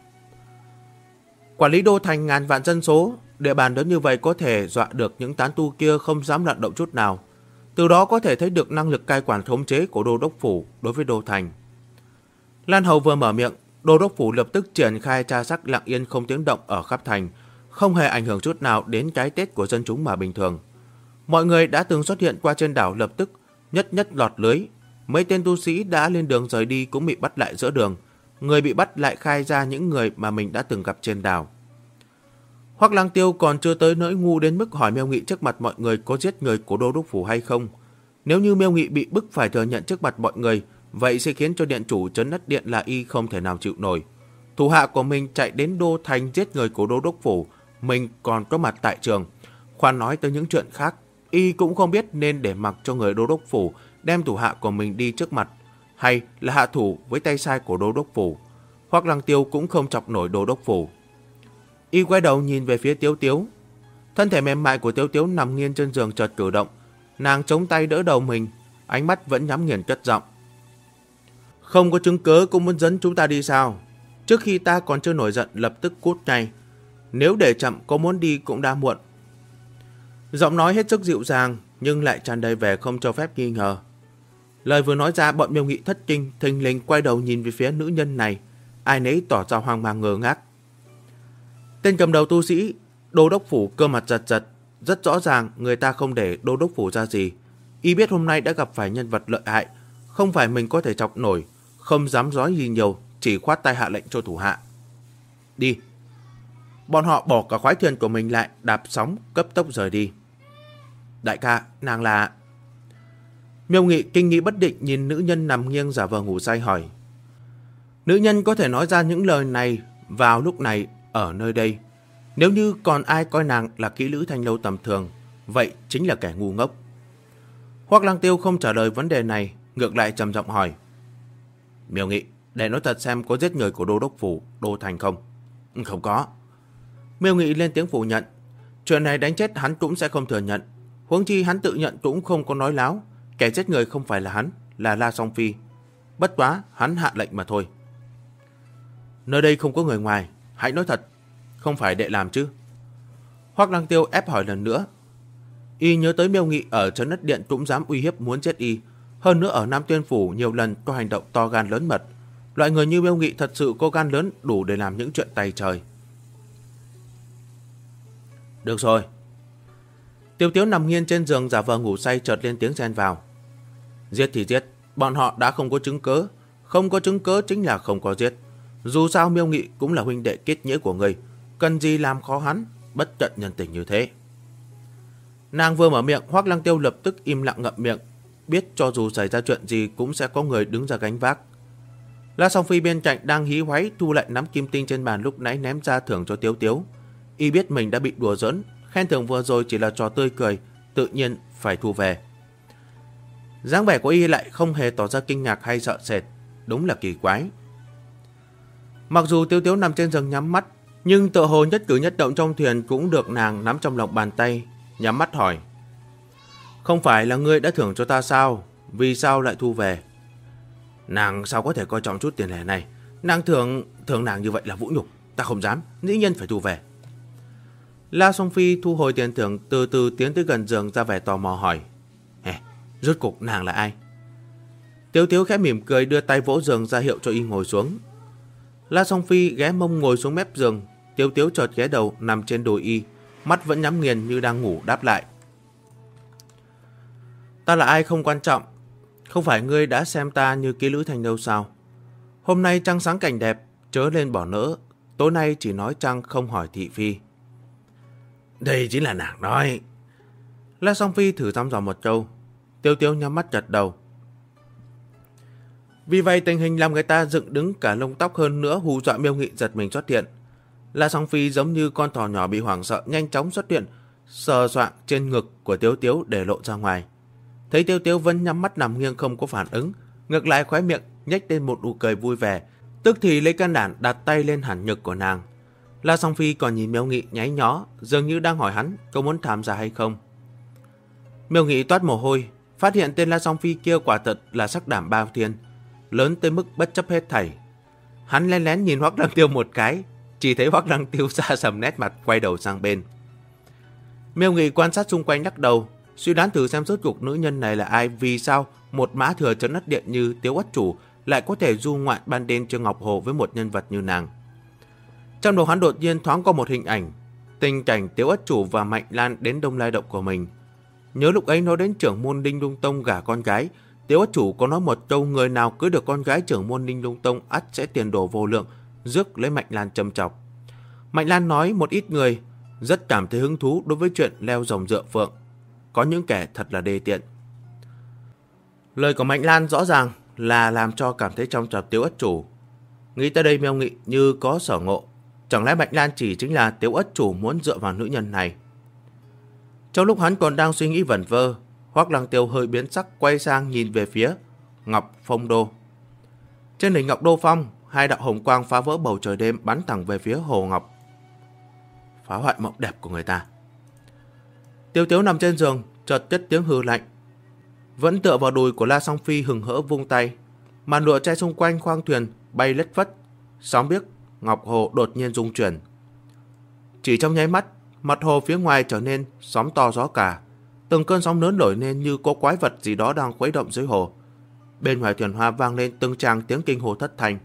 Speaker 1: Quản lý Đô Thành ngàn vạn dân số, địa bàn lớn như vậy có thể dọa được những tán tu kia không dám lận động chút nào. Từ đó có thể thấy được năng lực cai quản khống chế của đô đốc phủ đối với Đô Thành. Lan Hầu vừa mở miệng, đô đốc phủ lập tức triển khai tra xét lặng yên không tiếng động ở khắp thành, không hề ảnh hưởng chút nào đến cái Tết của dân chúng mà bình thường. Mọi người đã từng xuất hiện qua trên đảo lập tức nhất nhất lọt lưới. Mấy tên tu sĩ đã lên đường rời đi cũng bị bắt lại giữa đường. Người bị bắt lại khai ra những người mà mình đã từng gặp trên đảo. Hoắc Lăng Tiêu còn chưa tới nỗi ngu đến mức hỏi Miêu Nghị trước mặt mọi người có giết người của đô đốc phủ hay không. Nếu như Miêu Nghị bị bức phải thừa nhận trước mặt mọi người, vậy sẽ khiến cho điện chủ trấn Đất Điện là y không thể nào chịu nổi. Thủ hạ của mình chạy đến Đô Thành giết người của đô đốc phủ, mình còn có mặt tại trường. Khoan nói tới những chuyện khác, y cũng không biết nên để mặc cho người đô đốc phủ đem thủ hạ của mình đi trước mặt, hay là hạ thủ với tay sai của đô đốc phủ. Hoắc Lăng Tiêu cũng không chọc nổi đô đốc phủ. Y quay đầu nhìn về phía Tiếu Tiếu. Thân thể mềm mại của Tiếu Tiếu nằm nghiêng trên giường chợt cử động. Nàng chống tay đỡ đầu mình, ánh mắt vẫn nhắm nghiền cất giọng: không có chứng cớ cũng muốn dẫn chúng ta đi sao? Trước khi ta còn chưa nổi giận lập tức cút ngay. Nếu để chậm có muốn đi cũng đã muộn. Giọng nói hết sức dịu dàng nhưng lại tràn đầy vẻ không cho phép nghi ngờ. Lời vừa nói ra, bọn Miêu Nghị thất kinh, thình lình quay đầu nhìn về phía nữ nhân này, ai nấy tỏ ra hoang mang ngơ ngác. Tên cầm đầu tu sĩ đô đốc phủ cơ mặt giật giật, rất rõ ràng người ta không để đô đốc phủ ra gì. Y biết hôm nay đã gặp phải nhân vật lợi hại, không phải mình có thể chọc nổi, không dám nói gì nhiều, chỉ khoát tay hạ lệnh cho thủ hạ. Đi. Bọn họ bỏ cả khoái thuyền của mình lại, đạp sóng, cấp tốc rời đi. Đại ca, nàng là... Miêu Nghị kinh nghĩ bất định nhìn nữ nhân nằm nghiêng giả vờ ngủ say hỏi. Nữ nhân có thể nói ra những lời này vào lúc này, ở nơi đây. Nếu như còn ai coi nàng là kỹ nữ thanh lâu tầm thường, vậy chính là kẻ ngu ngốc. Hoắc Lăng Tiêu không trả lời vấn đề này, ngược lại trầm giọng hỏi. Miêu Nghị, để nói thật xem có giết người của đô đốc phủ Đô Thành không? Không có. Miêu Nghị lên tiếng phủ nhận. Chuyện này đánh chết hắn cũng sẽ không thừa nhận. Huống chi hắn tự nhận cũng không có nói láo. Kẻ giết người không phải là hắn, là La Song Phi. Bất quá, hắn hạ lệnh mà thôi. Nơi đây không có người ngoài, hãy nói thật. Không phải đệ làm chứ? Hoắc Lăng Tiêu ép hỏi lần nữa. Y nhớ tới Miêu Nghị ở Trấn Đất Điện cũng dám uy hiếp muốn chết y. Hơn nữa ở Nam Tuyên Phủ nhiều lần có hành động to gan lớn mật. Loại người như Miêu Nghị thật sự có gan lớn đủ để làm những chuyện tày trời. Được rồi. Tiêu Tiếu nằm nghiêng trên giường giả vờ ngủ say chợt lên tiếng xen vào. Giết thì giết, bọn họ đã không có chứng cớ. Không có chứng cớ chính là không có giết. Dù sao Miêu Nghị cũng là huynh đệ kết nghĩa của người, cần gì làm khó hắn, bất tận nhân tình như thế. Nàng vừa mở miệng, Hoắc Lăng Tiêu lập tức im lặng ngậm miệng, biết cho dù xảy ra chuyện gì cũng sẽ có người đứng ra gánh vác. La Song Phi bên cạnh đang hí hoáy thu lại nắm kim tinh trên bàn lúc nãy ném ra thưởng cho Tiếu Tiếu. Y biết mình đã bị đùa giỡn, khen thưởng vừa rồi chỉ là trò tươi cười, tự nhiên phải thu về. Dáng vẻ của Y lại không hề tỏ ra kinh ngạc hay sợ sệt, đúng là kỳ quái. Mặc dù Tiếu Tiếu nằm trên giường nhắm mắt, nhưng tựa hồ nhất cử nhất động trong thuyền cũng được nàng nắm trong lòng bàn tay, nhắm mắt hỏi. Không phải là ngươi đã thưởng cho ta sao? Vì sao lại thu về? Nàng sao có thể coi trọng chút tiền lẻ này? Nàng thưởng nàng như vậy là vũ nhục, ta không dám, dĩ nhiên phải thu về. La Song Phi thu hồi tiền thưởng, từ từ tiến tới gần giường ra vẻ tò mò hỏi. Rốt cuộc nàng là ai? Tiếu Tiếu khẽ mỉm cười đưa tay vỗ giường ra hiệu cho Y ngồi xuống. La Song Phi ghé mông ngồi xuống mép giường, Tiếu Tiếu chợt ghé đầu nằm trên đùi Y, mắt vẫn nhắm nghiền như đang ngủ đáp lại. Ta là ai không quan trọng, không phải ngươi đã xem ta như kỹ nữ thành đâu sao? Hôm nay trăng sáng cảnh đẹp, chớ lên bỏ nỡ, tối nay chỉ nói trăng không hỏi thị phi. Đây chính là nàng nói. La Song Phi thử thăm dò một câu, Tiếu Tiếu nhắm mắt gật đầu. Vì vậy tình hình làm người ta dựng đứng cả lông tóc, hơn nữa hù dọa Miêu Nghị giật mình xuất hiện. La Song Phi giống như con thỏ nhỏ bị hoảng sợ nhanh chóng xuất hiện, sờ soạng trên ngực của Tiếu Tiếu để lộ ra ngoài. Thấy Tiếu Tiếu vẫn nhắm mắt nằm nghiêng không có phản ứng, ngược lại khóe miệng nhếch lên một nụ cười vui vẻ, tức thì lấy can đảm đặt tay lên hẳn ngực của nàng. La Song Phi còn nhìn Miêu Nghị nháy nhó, dường như đang hỏi hắn có muốn tham gia hay không. Miêu Nghị toát mồ hôi, phát hiện tên La Song Phi kia quả thật là sắc đảm bao thiên, lớn tới mức bất chấp hết thảy. Hắn lén lén nhìn Hoắc Lăng Tiêu một cái, chỉ thấy Hoắc Lăng Tiêu xa sầm nét mặt quay đầu sang bên. Miêu Nghị quan sát xung quanh lắc đầu, suy đoán thử xem rốt cuộc nữ nhân này là ai, vì sao một mã thừa Trấn Đất Điện như Tiếu Ất Chủ lại có thể du ngoạn ban đêm trên Ngọc Hồ với một nhân vật như nàng. Trong đầu hắn đột nhiên thoáng có một hình ảnh, tình cảnh Tiếu Ất Chủ và Mạnh Lan đến Đông Lai Động của mình. Nhớ lúc ấy nói đến trưởng môn Ninh Lung Tông gả con gái, Tiếu Ất Chủ có nói một câu người nào cưới được con gái trưởng môn Ninh Lung Tông ắt sẽ tiền đồ vô lượng, rước lấy Mạnh Lan châm chọc. Mạnh Lan nói một ít người rất cảm thấy hứng thú đối với chuyện leo rồng dựa phượng, có những kẻ thật là đê tiện. Lời của Mạnh Lan rõ ràng là làm cho cảm thấy trong trọc Tiếu Ất Chủ. Nghĩ tới đây Miêu Nghị như có sở ngộ, chẳng lẽ Mạnh Lan chỉ chính là Tiếu Ất Chủ muốn dựa vào nữ nhân này? Trong lúc hắn còn đang suy nghĩ vẩn vơ, Hoắc Lăng Tiêu hơi biến sắc quay sang nhìn về phía Ngọc Phong Đô. Trên đỉnh Ngọc Đô Phong, hai đạo hồng quang phá vỡ bầu trời đêm bắn thẳng về phía Hồ Ngọc, phá hoại mộng đẹp của người ta. Tiếu Tiếu nằm trên giường, chợt cất tiếng hừ lạnh, vẫn tựa vào đùi của La Song Phi hừng hỡ vung tay, màn lụa che xung quanh khoang thuyền bay lất phất, sóng biếc Ngọc Hồ đột nhiên rung chuyển. Chỉ trong nháy mắt, mặt hồ phía ngoài trở nên sóng to gió cả, từng cơn sóng lớn nổi lên như có quái vật gì đó đang khuấy động dưới hồ. Bên ngoài thuyền hoa vang lên từng tràng tiếng kinh hô thất thanh.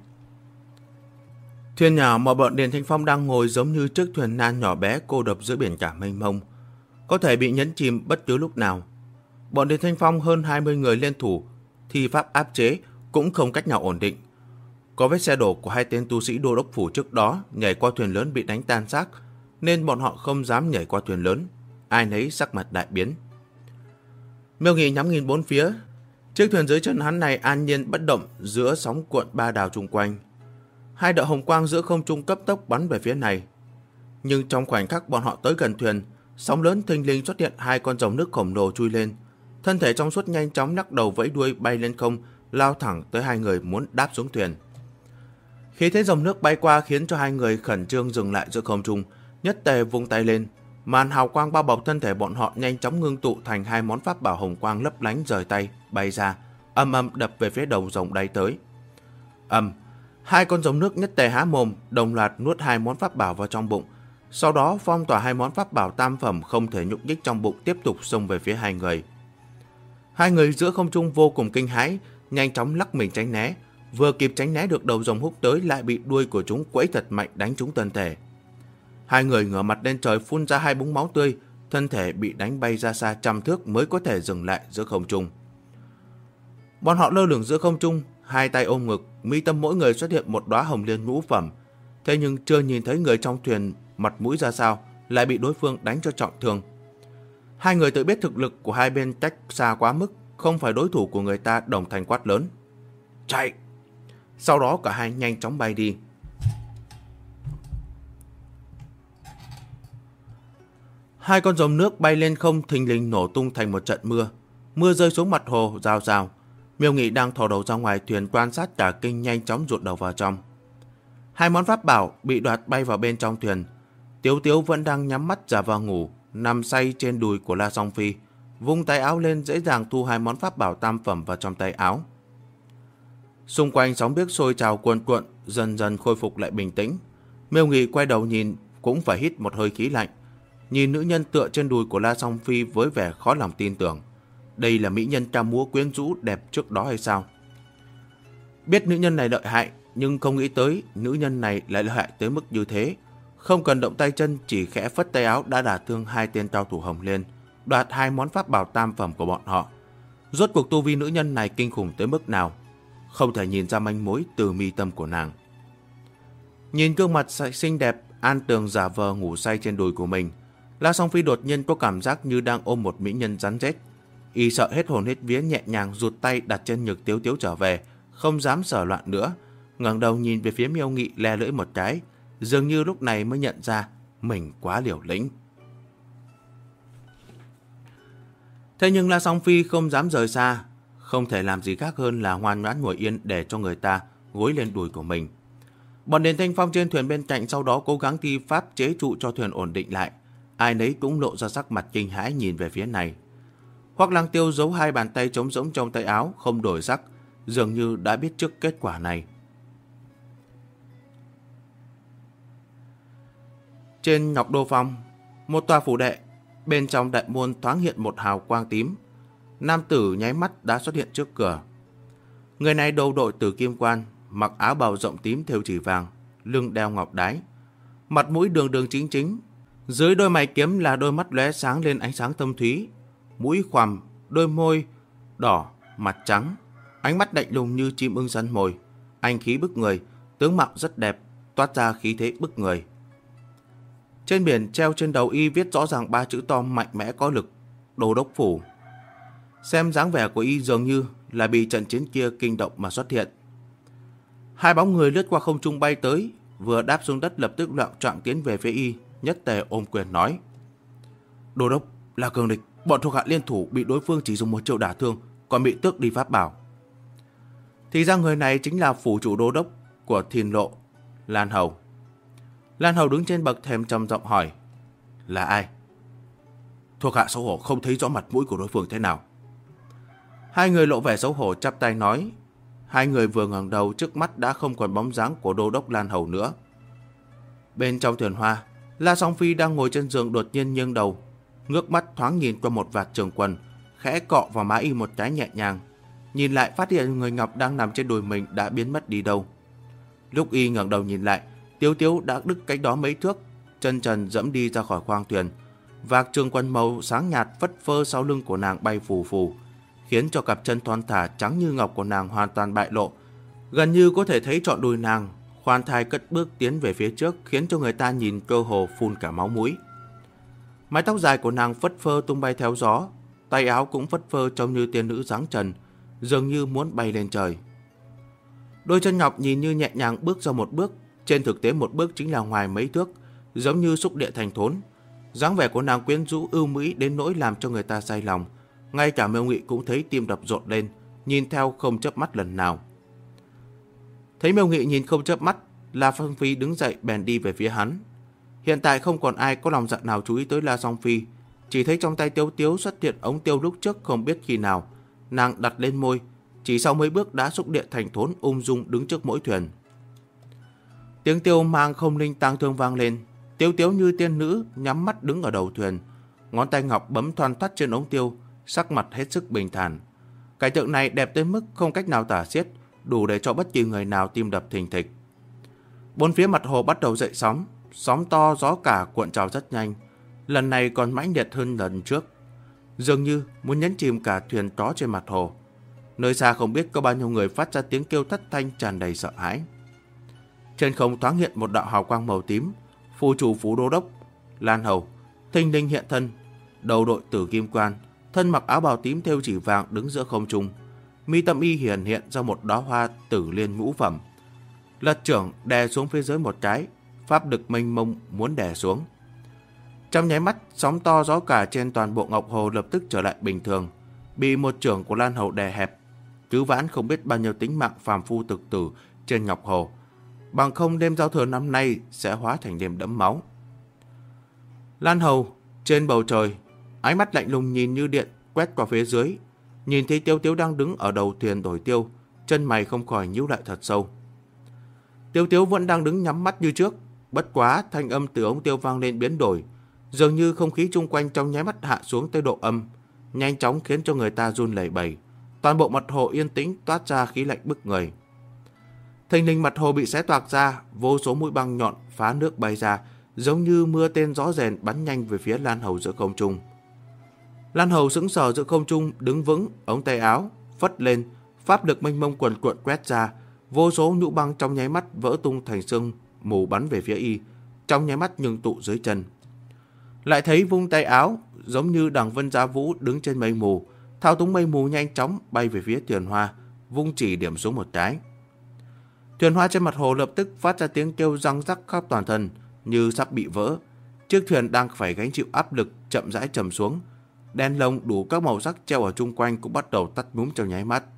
Speaker 1: Thuyền nhỏ mà bọn Điền Thanh Phong đang ngồi giống như chiếc thuyền nan nhỏ bé cô độc giữa biển cả mênh mông, có thể bị nhấn chìm bất cứ lúc nào. Bọn Điền Thanh Phong hơn 20 người liên thủ, thi pháp áp chế cũng không cách nào ổn định. Có vết xe đổ của hai tên tu sĩ đô đốc phủ trước đó nhảy qua thuyền lớn bị đánh tan xác, nên bọn họ không dám nhảy qua thuyền lớn. Ai nấy sắc mặt đại biến. Miêu Nghị nhắm nhìn bốn phía. Chiếc thuyền dưới chân hắn này an nhiên bất động giữa sóng cuộn ba đảo chung quanh. Hai đạo hồng quang giữa không trung cấp tốc bắn về phía này. Nhưng trong khoảnh khắc bọn họ tới gần thuyền, sóng lớn thình lình xuất hiện hai con rồng nước khổng lồ chui lên. Thân thể trong suốt nhanh chóng lắc đầu vẫy đuôi bay lên không, lao thẳng tới hai người muốn đáp xuống thuyền. Khi thấy dòng nước bay qua khiến cho hai người khẩn trương dừng lại giữa không trung, nhất tề vung tay lên. Màn hào quang bao bọc thân thể bọn họ nhanh chóng ngưng tụ thành hai món pháp bảo hồng quang lấp lánh rời tay, bay ra, âm âm đập về phía đầu rồng đáy tới. Hai con rồng nước nhất tề há mồm, đồng loạt nuốt hai món pháp bảo vào trong bụng. Sau đó phong tỏa hai món pháp bảo tam phẩm không thể nhúc nhích trong bụng tiếp tục xông về phía hai người. Hai người giữa không trung vô cùng kinh hãi, nhanh chóng lắc mình tránh né. Vừa kịp tránh né được đầu rồng húc tới lại bị đuôi của chúng quẫy thật mạnh đánh trúng thân thể. Hai người ngửa mặt lên trời phun ra hai búng máu tươi, thân thể bị đánh bay ra xa trăm thước mới có thể dừng lại giữa không trung. Bọn họ lơ lửng giữa không trung, hai tay ôm ngực, mi tâm mỗi người xuất hiện một đóa hồng liên ngũ phẩm. Thế nhưng chưa nhìn thấy người trong thuyền mặt mũi ra sao, lại bị đối phương đánh cho trọng thương. Hai người tự biết thực lực của hai bên cách xa quá mức, không phải đối thủ của người ta, đồng thanh quát lớn: chạy! Sau đó cả hai nhanh chóng bay đi. Hai con rồng nước bay lên không thình lình nổ tung thành một trận mưa. Mưa rơi xuống mặt hồ rào rào. Miêu Nghị đang thò đầu ra ngoài thuyền quan sát cả kinh nhanh chóng rụt đầu vào trong. Hai món pháp bảo bị đoạt bay vào bên trong thuyền. Tiếu Tiếu vẫn đang nhắm mắt giả vờ ngủ, nằm say trên đùi của La Song Phi, vung tay áo lên dễ dàng thu hai món pháp bảo tam phẩm vào trong tay áo. Xung quanh sóng biếc sôi trào cuồn cuộn, dần dần khôi phục lại bình tĩnh. Miêu Nghị quay đầu nhìn cũng phải hít một hơi khí lạnh, nhìn nữ nhân tựa trên đùi của La Song Phi với vẻ khó lòng tin tưởng. Đây là mỹ nhân ca múa quyến rũ đẹp trước đó hay sao? Biết nữ nhân này lợi hại, nhưng không nghĩ tới nữ nhân này lại lợi hại tới mức như thế. Không cần động tay chân, chỉ khẽ phất tay áo đã đả thương hai tên cao thủ Hồng Liên, đoạt hai món pháp bảo tam phẩm của bọn họ. Rốt cuộc tu vi nữ nhân này kinh khủng tới mức nào? Không thể nhìn ra manh mối từ mi tâm của nàng. Nhìn gương mặt xinh đẹp An Tường giả vờ ngủ say trên đùi của mình, La Song Phi đột nhiên có cảm giác như đang ôm một mỹ nhân rắn rết. Y sợ hết hồn hết vía, nhẹ nhàng rụt tay đặt trên ngực Tiếu Tiếu trở về, không dám sờ loạn nữa, ngẩng đầu nhìn về phía Miêu Nghị le lưỡi một cái, dường như lúc này mới nhận ra mình quá liều lĩnh. Thế nhưng La Song Phi không dám rời xa, không thể làm gì khác hơn là ngoan ngoãn ngồi yên để cho người ta gối lên đùi của mình. Bọn Điền Thanh Phong trên thuyền bên cạnh sau đó cố gắng thi pháp chế trụ cho thuyền ổn định lại, ai nấy cũng lộ ra sắc mặt kinh hãi nhìn về phía này. Hoắc Lăng Tiêu giấu hai bàn tay trống rỗng trong tay áo, không đổi sắc, dường như đã biết trước kết quả này. Trên Ngọc Đô Phong, một tòa phủ đệ, bên trong đại môn thoáng hiện một hào quang tím. Nam tử nháy mắt đã xuất hiện trước cửa. Người này đầu đội tử kim quan, mặc áo bào rộng tím thêu chỉ vàng, lưng đeo ngọc đái, mặt mũi đường đường chính chính. Dưới đôi mày kiếm là đôi mắt lóe sáng lên ánh sáng thâm thúy, mũi khoằm, đôi môi đỏ, mặt trắng, ánh mắt lạnh lùng như chim ưng săn mồi, anh khí bức người, tướng mạo rất đẹp, toát ra khí thế bức người. Trên biển treo trên đầu y viết rõ ràng ba chữ to mạnh mẽ có lực: Đô đốc phủ. Xem dáng vẻ của y dường như là bị trận chiến kia kinh động mà xuất hiện. Hai bóng người lướt qua không trung bay tới, vừa đáp xuống đất lập tức loạng choạng tiến về phía y, nhất tề ôm quyền nói: Đô đốc là cường địch, bọn thuộc hạ liên thủ bị đối phương chỉ dùng một chiêu đả thương, còn bị tước đi pháp bảo. Thì ra người này chính là phủ chủ đô đốc của Thiền Lộ, Lan Hầu. Lan Hầu đứng trên bậc thềm trầm giọng hỏi: Là ai? Thuộc hạ xấu hổ không thấy rõ mặt mũi của đối phương thế nào. Hai người lộ vẻ xấu hổ chắp tay nói. Hai người vừa ngẩng đầu, trước mắt đã không còn bóng dáng của đô đốc Lan Hầu nữa. Bên trong thuyền hoa, La Song Phi đang ngồi trên giường đột nhiên nghiêng đầu, ngước mắt thoáng nhìn qua một vạt trường quần, khẽ cọ vào má y một cái nhẹ nhàng. Nhìn lại phát hiện người ngọc đang nằm trên đùi mình đã biến mất đi đâu. Lúc y ngẩng đầu nhìn lại, Tiếu Tiếu đã đứt cách đó mấy thước, chân trần dẫm đi ra khỏi khoang thuyền. Vạt trường quần màu sáng nhạt phất phơ sau lưng của nàng bay phù phù, khiến cho cặp chân thon thả trắng như ngọc của nàng hoàn toàn bại lộ. Gần như có thể thấy trọn đùi nàng, khoan thai cất bước tiến về phía trước khiến cho người ta nhìn cơ hồ phun cả máu mũi. Mái tóc dài của nàng phất phơ tung bay theo gió, tay áo cũng phất phơ trông như tiên nữ dáng trần, dường như muốn bay lên trời. Đôi chân ngọc nhìn như nhẹ nhàng bước ra một bước, trên thực tế một bước chính là ngoài mấy thước, giống như xúc địa thành thốn. Dáng vẻ của nàng quyến rũ ưu mỹ đến nỗi làm cho người ta say lòng, ngay cả Miêu Nghị cũng thấy tim đập rộn lên, nhìn theo không chớp mắt lần nào. Thấy Miêu Nghị nhìn không chớp mắt, La Song Phi đứng dậy bèn đi về phía hắn. Hiện tại không còn ai có lòng dạ nào chú ý tới La Song Phi, chỉ thấy trong tay Tiếu Tiếu xuất hiện ống tiêu lúc trước không biết khi nào, nàng đặt lên môi, chỉ sau mấy bước đã xúc địa thành thốn ung dung đứng trước mỗi thuyền. Tiếng tiêu mang không linh tang thương vang lên, Tiếu Tiếu như tiên nữ nhắm mắt đứng ở đầu thuyền, ngón tay ngọc bấm thoăn thoắt trên ống tiêu, sắc mặt hết sức bình thản. Cảnh tượng này đẹp tới mức không cách nào tả xiết, đủ để cho bất kỳ người nào tim đập thình thịch. Bốn phía mặt hồ bắt đầu dậy sóng, sóng to gió cả cuộn trào rất nhanh, lần này còn mãnh liệt hơn lần trước, dường như muốn nhấn chìm cả thuyền tó trên mặt hồ. Nơi xa không biết có bao nhiêu người phát ra tiếng kêu thất thanh tràn đầy sợ hãi. Trên không thoáng hiện một đạo hào quang màu tím, phù chủ phủ đô đốc Lan Hầu thình lình hiện thân, đầu đội tử kim quan, thân mặc áo bào tím thêu chỉ vàng đứng giữa không trung, mi tâm y hiển hiện ra một đóa hoa tử liên ngũ phẩm. Lật trưởng đè xuống phía dưới một cái, pháp lực mênh mông muốn đè xuống. Trong nháy mắt, sóng to gió cả trên toàn bộ Ngọc Hồ lập tức trở lại bình thường, bị một trưởng của Lan Hầu đè hẹp, cứu vãn không biết bao nhiêu tính mạng phàm phu thực tử trên Ngọc Hồ, bằng không đêm giao thừa năm nay sẽ hóa thành đêm đẫm máu. Lan Hầu trên bầu trời, ánh mắt lạnh lùng nhìn như điện quét qua phía dưới, nhìn thấy Tiếu Tiếu đang đứng ở đầu thuyền đổi tiêu, chân mày không khỏi nhíu lại thật sâu. Tiếu Tiếu vẫn đang đứng nhắm mắt như trước, bất quá thanh âm từ ống tiêu vang lên biến đổi, dường như không khí chung quanh trong nháy mắt hạ xuống tới độ âm, nhanh chóng khiến cho người ta run lẩy bẩy. Toàn bộ mặt hồ yên tĩnh toát ra khí lạnh bức người. Thình lình mặt hồ bị xé toạc ra, vô số mũi băng nhọn phá nước bay ra, giống như mưa tên gió rèn bắn nhanh về phía Lan Hầu giữa không trung. Lan Hầu sững sờ giữa không trung, đứng vững, ống tay áo phất lên, pháp lực mênh mông quần cuộn quét ra, vô số nhũ băng trong nháy mắt vỡ tung thành sương mù bắn về phía y, trong nháy mắt ngưng tụ dưới chân. Lại thấy vung tay áo, giống như Đằng Vân Giá Vũ đứng trên mây mù, thao túng mây mù nhanh chóng bay về phía thuyền hoa, vung chỉ điểm xuống một cái. Thuyền hoa trên mặt hồ lập tức phát ra tiếng kêu răng rắc khắp toàn thân, như sắp bị vỡ. Chiếc thuyền đang phải gánh chịu áp lực chậm rãi trầm xuống, đèn lồng đủ các màu sắc treo ở chung quanh cũng bắt đầu tắt ngúm trong nháy mắt.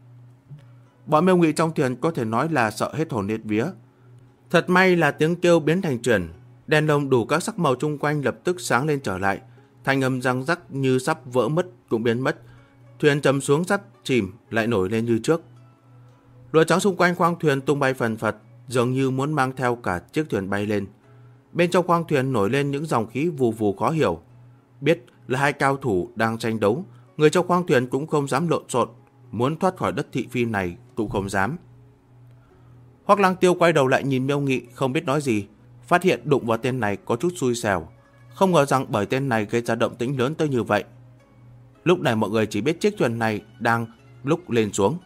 Speaker 1: Bọn Miêu Nghị trong thuyền có thể nói là sợ hết hồn hết vía. Thật may là tiếng kêu biến thành truyền, đèn lồng đủ các sắc màu chung quanh lập tức sáng lên trở lại, thanh âm răng rắc như sắp vỡ mất cũng biến mất. Thuyền trầm xuống sắp chìm lại nổi lên như trước. Lụa trắng xung quanh khoang thuyền tung bay phần phật, dường như muốn mang theo cả chiếc thuyền bay lên. Bên trong khoang thuyền nổi lên những dòng khí vù vù khó hiểu. Biết là hai cao thủ đang tranh đấu, người trong khoang thuyền cũng không dám lộn xộn, muốn thoát khỏi đất thị phi này cũng không dám. Hoắc Lăng Tiêu quay đầu lại nhìn Miêu Nghị không biết nói gì, phát hiện đụng vào tên này có chút xui xẻo, không ngờ rằng bởi tên này gây ra động tĩnh lớn tới như vậy. Lúc này mọi người chỉ biết chiếc thuyền này đang lúc lên xuống.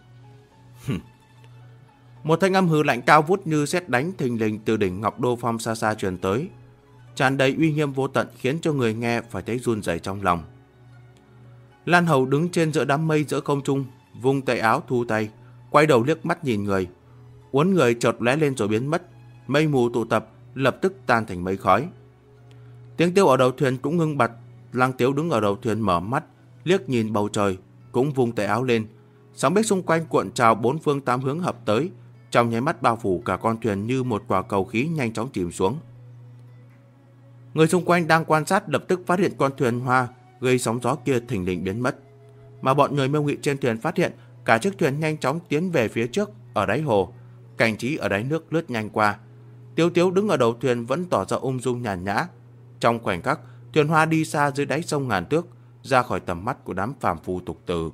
Speaker 1: Một thanh âm hừ lạnh cao vút như sét đánh thình lình từ đỉnh Ngọc Đô Phong xa xa truyền tới, tràn đầy uy nghiêm vô tận khiến cho người nghe phải thấy run rẩy trong lòng. Lan Hầu đứng trên giữa đám mây giữa không trung, vung tay áo thu tay, quay đầu liếc mắt nhìn người, uốn người chợt lóe lên rồi biến mất, mây mù tụ tập lập tức tan thành mây khói. Tiếng tiêu ở đầu thuyền cũng ngưng bặt. Lăng Tiếu đứng ở đầu thuyền mở mắt, liếc nhìn bầu trời, cũng vung tay áo lên, sóng biết xung quanh cuộn trào bốn phương tám hướng hợp tới, trong nháy mắt bao phủ cả con thuyền như một quả cầu khí nhanh chóng chìm xuống. Người xung quanh đang quan sát lập tức phát hiện con thuyền hoa gây sóng gió kia thình lình biến mất, mà bọn người Miêu Nghị trên thuyền phát hiện cả chiếc thuyền nhanh chóng tiến về phía trước ở đáy hồ, Cảnh Trí ở đáy nước lướt nhanh qua. Tiếu Tiếu đứng ở đầu thuyền vẫn tỏ ra ung dung nhàn nhã. Trong khoảnh khắc, thuyền hoa đi xa dưới đáy sông ngàn thước, ra khỏi tầm mắt của đám phàm phu tục tử.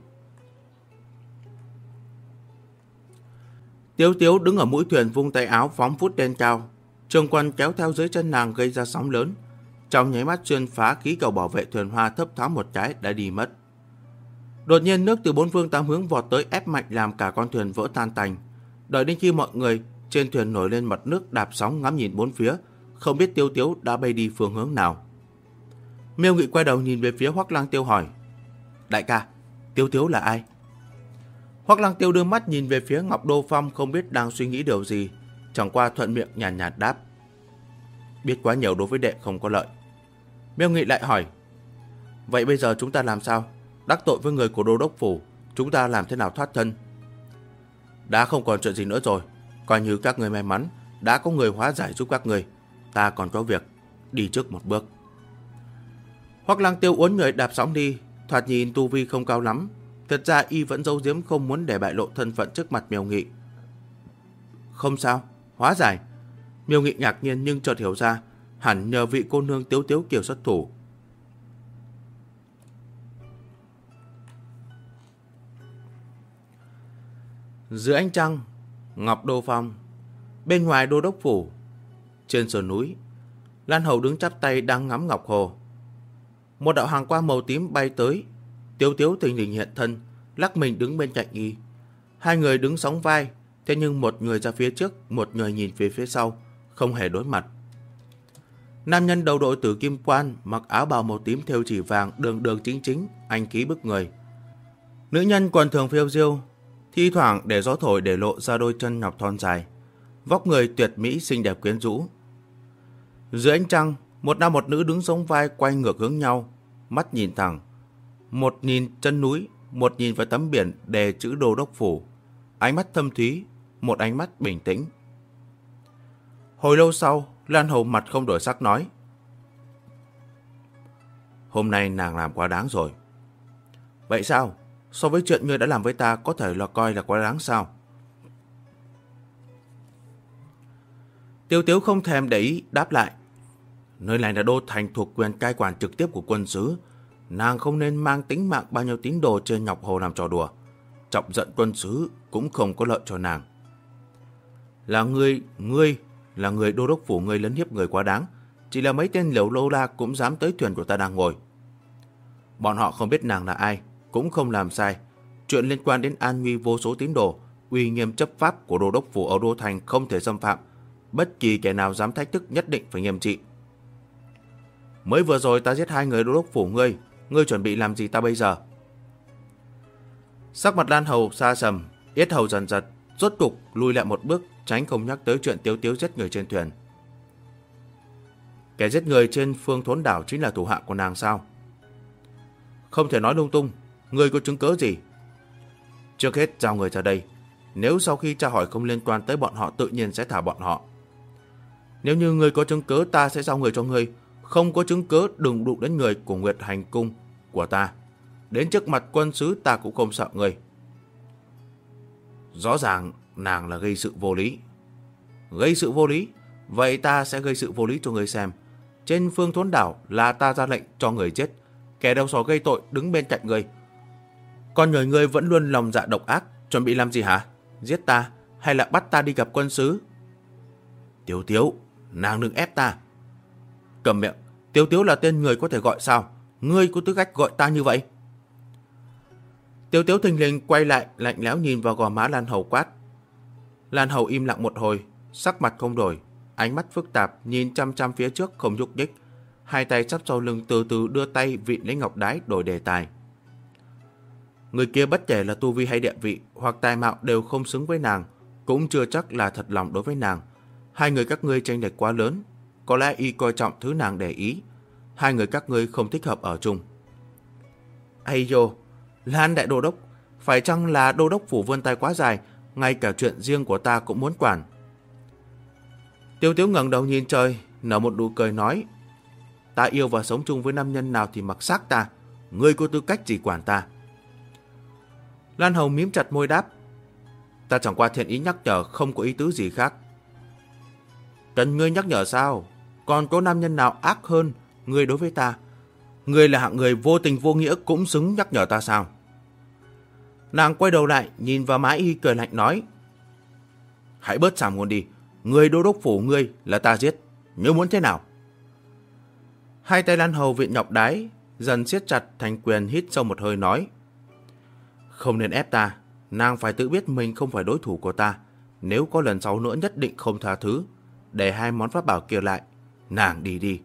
Speaker 1: Tiếu Tiếu đứng ở mũi thuyền vung tay áo phóng vút lên cao, Trường Quân kéo theo dưới chân nàng gây ra sóng lớn, trong nháy mắt xuyên phá khí cầu bảo vệ thuyền hoa thấp thoáng một cái đã đi mất. Đột nhiên nước từ bốn phương tám hướng vọt tới ép mạnh làm cả con thuyền vỡ tan tành. Đợi đến khi mọi người trên thuyền nổi lên mặt nước đạp sóng ngắm nhìn bốn phía, không biết Tiêu Tiếu đã bay đi phương hướng nào. Miêu Nghị quay đầu nhìn về phía Hoắc Lang Tiêu hỏi: Đại ca, Tiêu Tiếu là ai? Hoắc Lang Tiêu đưa mắt nhìn về phía Ngọc Đô Phong, không biết đang suy nghĩ điều gì, chẳng qua thuận miệng nhàn nhạt đáp: Biết quá nhiều đối với đệ không có lợi. Miêu Nghị lại hỏi: Vậy bây giờ chúng ta làm sao? Đắc tội với người của Đô Đốc Phủ, chúng ta làm thế nào thoát thân? Đã không còn chuyện gì nữa rồi, coi như các người may mắn, đã có người hóa giải giúp các người. Ta còn có việc, đi trước một bước. Hoắc Lang Tiêu uốn người đạp sóng đi, thoạt nhìn tu vi không cao lắm. Thật ra y vẫn giấu giếm không muốn để bại lộ thân phận trước mặt Miêu Nghị. Không sao, hóa giải. Miêu Nghị ngạc nhiên nhưng chợt hiểu ra, hẳn nhờ vị cô nương Tiếu Tiếu Kiều xuất thủ. Dưới ánh trăng, Ngọc Đô Phong, bên ngoài Đô Đốc Phủ, trên sườn núi, Lan Hầu đứng chắp tay đang ngắm Ngọc Hồ. Một đạo hàng quang màu tím bay tới, Tiếu Tiếu thình lình hiện thân, lắc mình đứng bên cạnh y. Hai người đứng sóng vai, thế nhưng một người ra phía trước, một người nhìn về phía sau, không hề đối mặt. Nam nhân đầu đội tử kim quan, mặc áo bào màu tím thêu chỉ vàng, đường đường chính chính, anh khí bức người. Nữ nhân quần thường phiêu diêu, thi thoảng để gió thổi để lộ ra đôi chân ngọc thon dài, vóc người tuyệt mỹ xinh đẹp quyến rũ. Dưới ánh trăng, một nam một nữ đứng sóng vai quay ngược hướng nhau, mắt nhìn thẳng, một nhìn chân núi, một nhìn vào tấm biển đề chữ Đô Đốc Phủ, ánh mắt thâm thúy, một ánh mắt bình tĩnh. Hồi lâu sau, Lan Hầu mặt không đổi sắc nói: Hôm nay nàng làm quá đáng rồi. Vậy sao? So với chuyện ngươi đã làm với ta, có thể là coi là quá đáng sao? Tiêu Tiếu không thèm để ý đáp lại: Nơi này là đô thành thuộc quyền cai quản trực tiếp của quân sứ, nàng không nên mang tính mạng bao nhiêu tín đồ trên Ngọc Hồ làm trò đùa. Chọc giận quân sứ cũng không có lợi cho nàng. Là ngươi là người Đô Đốc Phủ, ngươi lấn hiếp người quá đáng. Chỉ là mấy tên liều lô la cũng dám tới thuyền của ta đang ngồi. Bọn họ không biết nàng là ai, cũng không làm sai. Chuyện liên quan đến an nguy vô số tín đồ, uy nghiêm chấp pháp của Đô Đốc Phủ ở Đô Thành không thể xâm phạm. Bất kỳ kẻ nào dám thách thức nhất định phải nghiêm trị. Mới vừa rồi ta giết hai người Đô Đốc Phủ ngươi chuẩn bị làm gì ta bây giờ? Sắc mặt Lan Hầu xa sầm, yết hầu dần giật, rốt cục lùi lại một bước, tránh không nhắc tới chuyện Tiếu Tiếu giết người trên thuyền. Kẻ giết người trên Phương Thốn Đảo chính là thủ hạ của nàng sao? Không thể nói lung tung, ngươi có chứng cớ gì? Trước hết giao người ra đây, nếu sau khi tra hỏi không liên quan tới bọn họ tự nhiên sẽ thả bọn họ. Nếu như ngươi có chứng cớ ta sẽ giao người cho ngươi, không có chứng cớ đừng đụng đến người của Nguyệt Hành Cung của ta. Đến trước mặt quân sứ ta cũng không sợ ngươi. Rõ ràng nàng là gây sự vô lý. Gây sự vô lý? Vậy ta sẽ gây sự vô lý cho ngươi xem. Trên Phương Thốn Đảo là ta ra lệnh cho người giết, kẻ đầu sỏ gây tội đứng bên cạnh ngươi. Con người ngươi vẫn luôn lòng dạ độc ác, chuẩn bị làm gì hả? Giết ta hay là bắt ta đi gặp quân sứ? Tiếu Tiếu, nàng đừng ép ta. Cầm miệng, Tiếu Tiếu là tên người có thể gọi sao? Ngươi có tư cách gọi ta như vậy? Tiếu Tiếu thình lình quay lại, lạnh lẽo nhìn vào gò má Lan Hầu quát. Lan Hầu im lặng một hồi, sắc mặt không đổi, ánh mắt phức tạp nhìn chăm chăm phía trước không nhúc nhích, hai tay chắp sau lưng từ từ đưa tay vịn lấy ngọc đái đổi đề tài. Người kia bất kể là tu vi hay địa vị hoặc tài mạo đều không xứng với nàng, cũng chưa chắc là thật lòng đối với nàng. Hai người các ngươi chênh lệch quá lớn, có lẽ y coi trọng thứ nàng để ý. Hai người các ngươi không thích hợp ở chung. Ây dô, Lan Đại Đô Đốc, phải chăng là Đô Đốc Phủ vươn tay quá dài, ngay cả chuyện riêng của ta cũng muốn quản? Tiếu Tiếu ngẩng đầu nhìn trời, nở một nụ cười nói: Ta yêu và sống chung với nam nhân nào thì mặc xác ta, ngươi có tư cách gì quản ta? Lan Hầu mím chặt môi đáp: Ta chẳng qua thiện ý nhắc nhở, không có ý tứ gì khác. Cần ngươi nhắc nhở sao? Còn có nam nhân nào ác hơn ngươi đối với ta? Ngươi là hạng người vô tình vô nghĩa cũng xứng nhắc nhở ta sao? Nàng quay đầu lại nhìn vào má y cười lạnh nói: Hãy bớt sàm ngôn đi, người Đô Đốc Phủ ngươi là ta giết, ngươi muốn thế nào? Hai tay Lan Hầu vịn ngọc đái dần siết chặt thành quyền, hít sâu một hơi nói: Không nên ép ta, nàng phải tự biết mình không phải đối thủ của ta. Nếu có lần sau nữa nhất định không tha thứ. Để hai món pháp bảo kia lại. Nàng đi đi.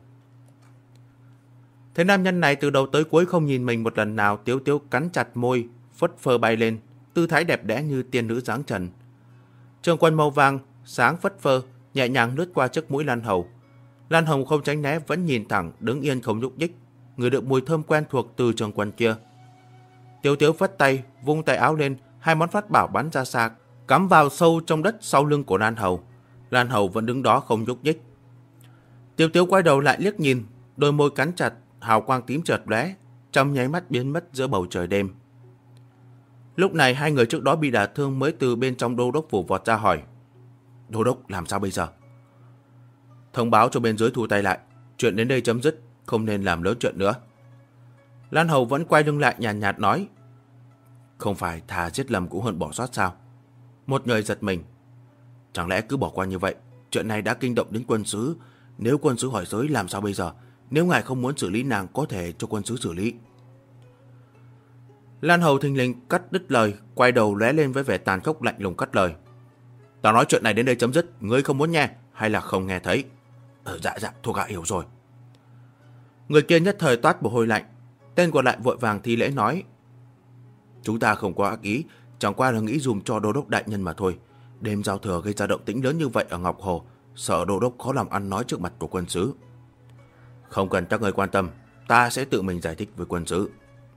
Speaker 1: Thế nam nhân này từ đầu tới cuối không nhìn mình một lần nào, Tiếu Tiếu cắn chặt môi, phất phơ bay lên, tư thái đẹp đẽ như tiên nữ dáng trần. Trường quân màu vàng, sáng phất phơ, nhẹ nhàng lướt qua trước mũi Lan Hầu. Lan Hầu không tránh né, vẫn nhìn thẳng, đứng yên không nhúc nhích, người được mùi thơm quen thuộc từ trường quân kia. Tiếu Tiếu phất tay, vung tay áo lên, hai món pháp bảo bắn ra xa, cắm vào sâu trong đất sau lưng của Lan Hầu. Lan Hầu vẫn đứng đó không nhúc nhích. Tiếu Tiếu quay đầu lại liếc nhìn, đôi môi cắn chặt, hào quang tím chợt lóe, trong nháy mắt biến mất giữa bầu trời đêm. Lúc này hai người trước đó bị đả thương mới từ bên trong đô đốc phủ vọt ra hỏi: Đô đốc làm sao bây giờ? Thông báo cho bên dưới thu tay lại, chuyện đến đây chấm dứt, không nên làm lớn chuyện nữa. Lan Hầu vẫn quay lưng lại nhàn nhạt nói: Không phải thà giết lầm cũng hơn bỏ sót sao? Một người giật mình: Chẳng lẽ cứ bỏ qua như vậy? Chuyện này đã kinh động đến quân sứ, nếu quân sứ hỏi tới làm sao bây giờ? Nếu ngài không muốn xử lý nàng, có thể cho quân sứ xử lý. Lan Hầu thình lình cắt đứt lời, quay đầu lóe lên với vẻ tàn khốc lạnh lùng cắt lời: Ta nói chuyện này đến đây chấm dứt, ngươi không muốn nghe hay là không nghe thấy? Dạ, thuộc hạ hiểu rồi. Người kia nhất thời toát mồ hôi lạnh. Tên còn lại vội vàng thi lễ nói: Chúng ta không có ác ý, chẳng qua là nghĩ dùm cho đô đốc đại nhân mà thôi. Đêm giao thừa gây ra động tĩnh lớn như vậy ở Ngọc Hồ, sợ đô đốc khó làm ăn nói trước mặt của quân sứ. Không cần các người quan tâm, ta sẽ tự mình giải thích với quân sứ.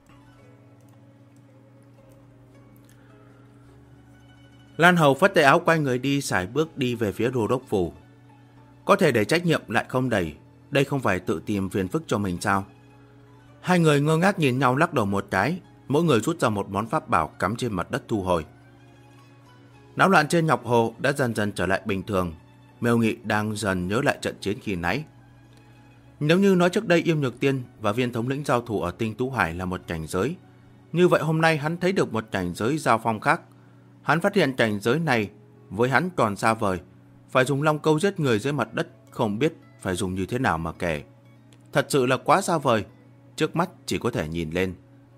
Speaker 1: Lan Hầu phất tay áo quay người đi, sải bước đi về phía đô đốc phủ. Có thể để trách nhiệm lại không đẩy, đây không phải tự tìm phiền phức cho mình sao? Hai người ngơ ngác nhìn nhau lắc đầu một cái, mỗi người rút ra một món pháp bảo cắm trên mặt đất thu hồi. Náo loạn trên Ngọc Hồ đã dần dần trở lại bình thường. Miêu Nghị đang dần nhớ lại trận chiến khi nãy. Nếu như nói trước đây Yêm Nhược Tiên và viên thống lĩnh giao thủ ở Tinh Tú Hải là một cảnh giới, như vậy hôm nay hắn thấy được một cảnh giới giao phong khác. Hắn phát hiện cảnh giới này với hắn còn xa vời, phải dùng long câu giết người dưới mặt đất, không biết phải dùng như thế nào mà kể. Thật sự là quá xa vời, trước mắt chỉ có thể nhìn lên.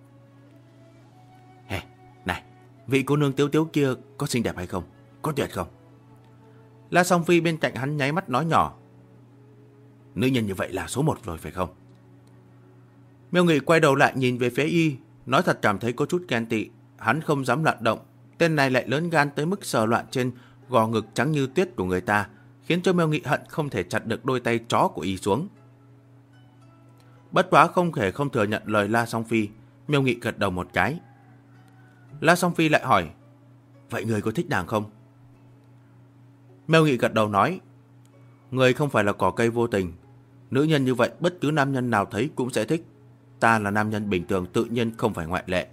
Speaker 1: Này, vị cô nương Tiếu Tiếu kia có xinh đẹp hay không? Có tuyệt không? La Song Phi bên cạnh hắn nháy mắt nói nhỏ: Nữ nhân như vậy là số 1 rồi phải không? Miêu Nghị quay đầu lại nhìn về phía y, nói thật cảm thấy có chút ghen tị. Hắn không dám loạn động, tên này lại lớn gan tới mức sờ loạn trên gò ngực trắng như tuyết của người ta, khiến cho Miêu Nghị hận không thể chặt được đôi tay chó của y xuống. Bất quá không thể không thừa nhận lời La Song Phi, Miêu Nghị gật đầu một cái. La Song Phi lại hỏi: Vậy người có thích nàng không? Miêu Nghị gật đầu nói: Người không phải là cỏ cây vô tình, nữ nhân như vậy bất cứ nam nhân nào thấy cũng sẽ thích. Ta là nam nhân bình thường, tự nhiên không phải ngoại lệ.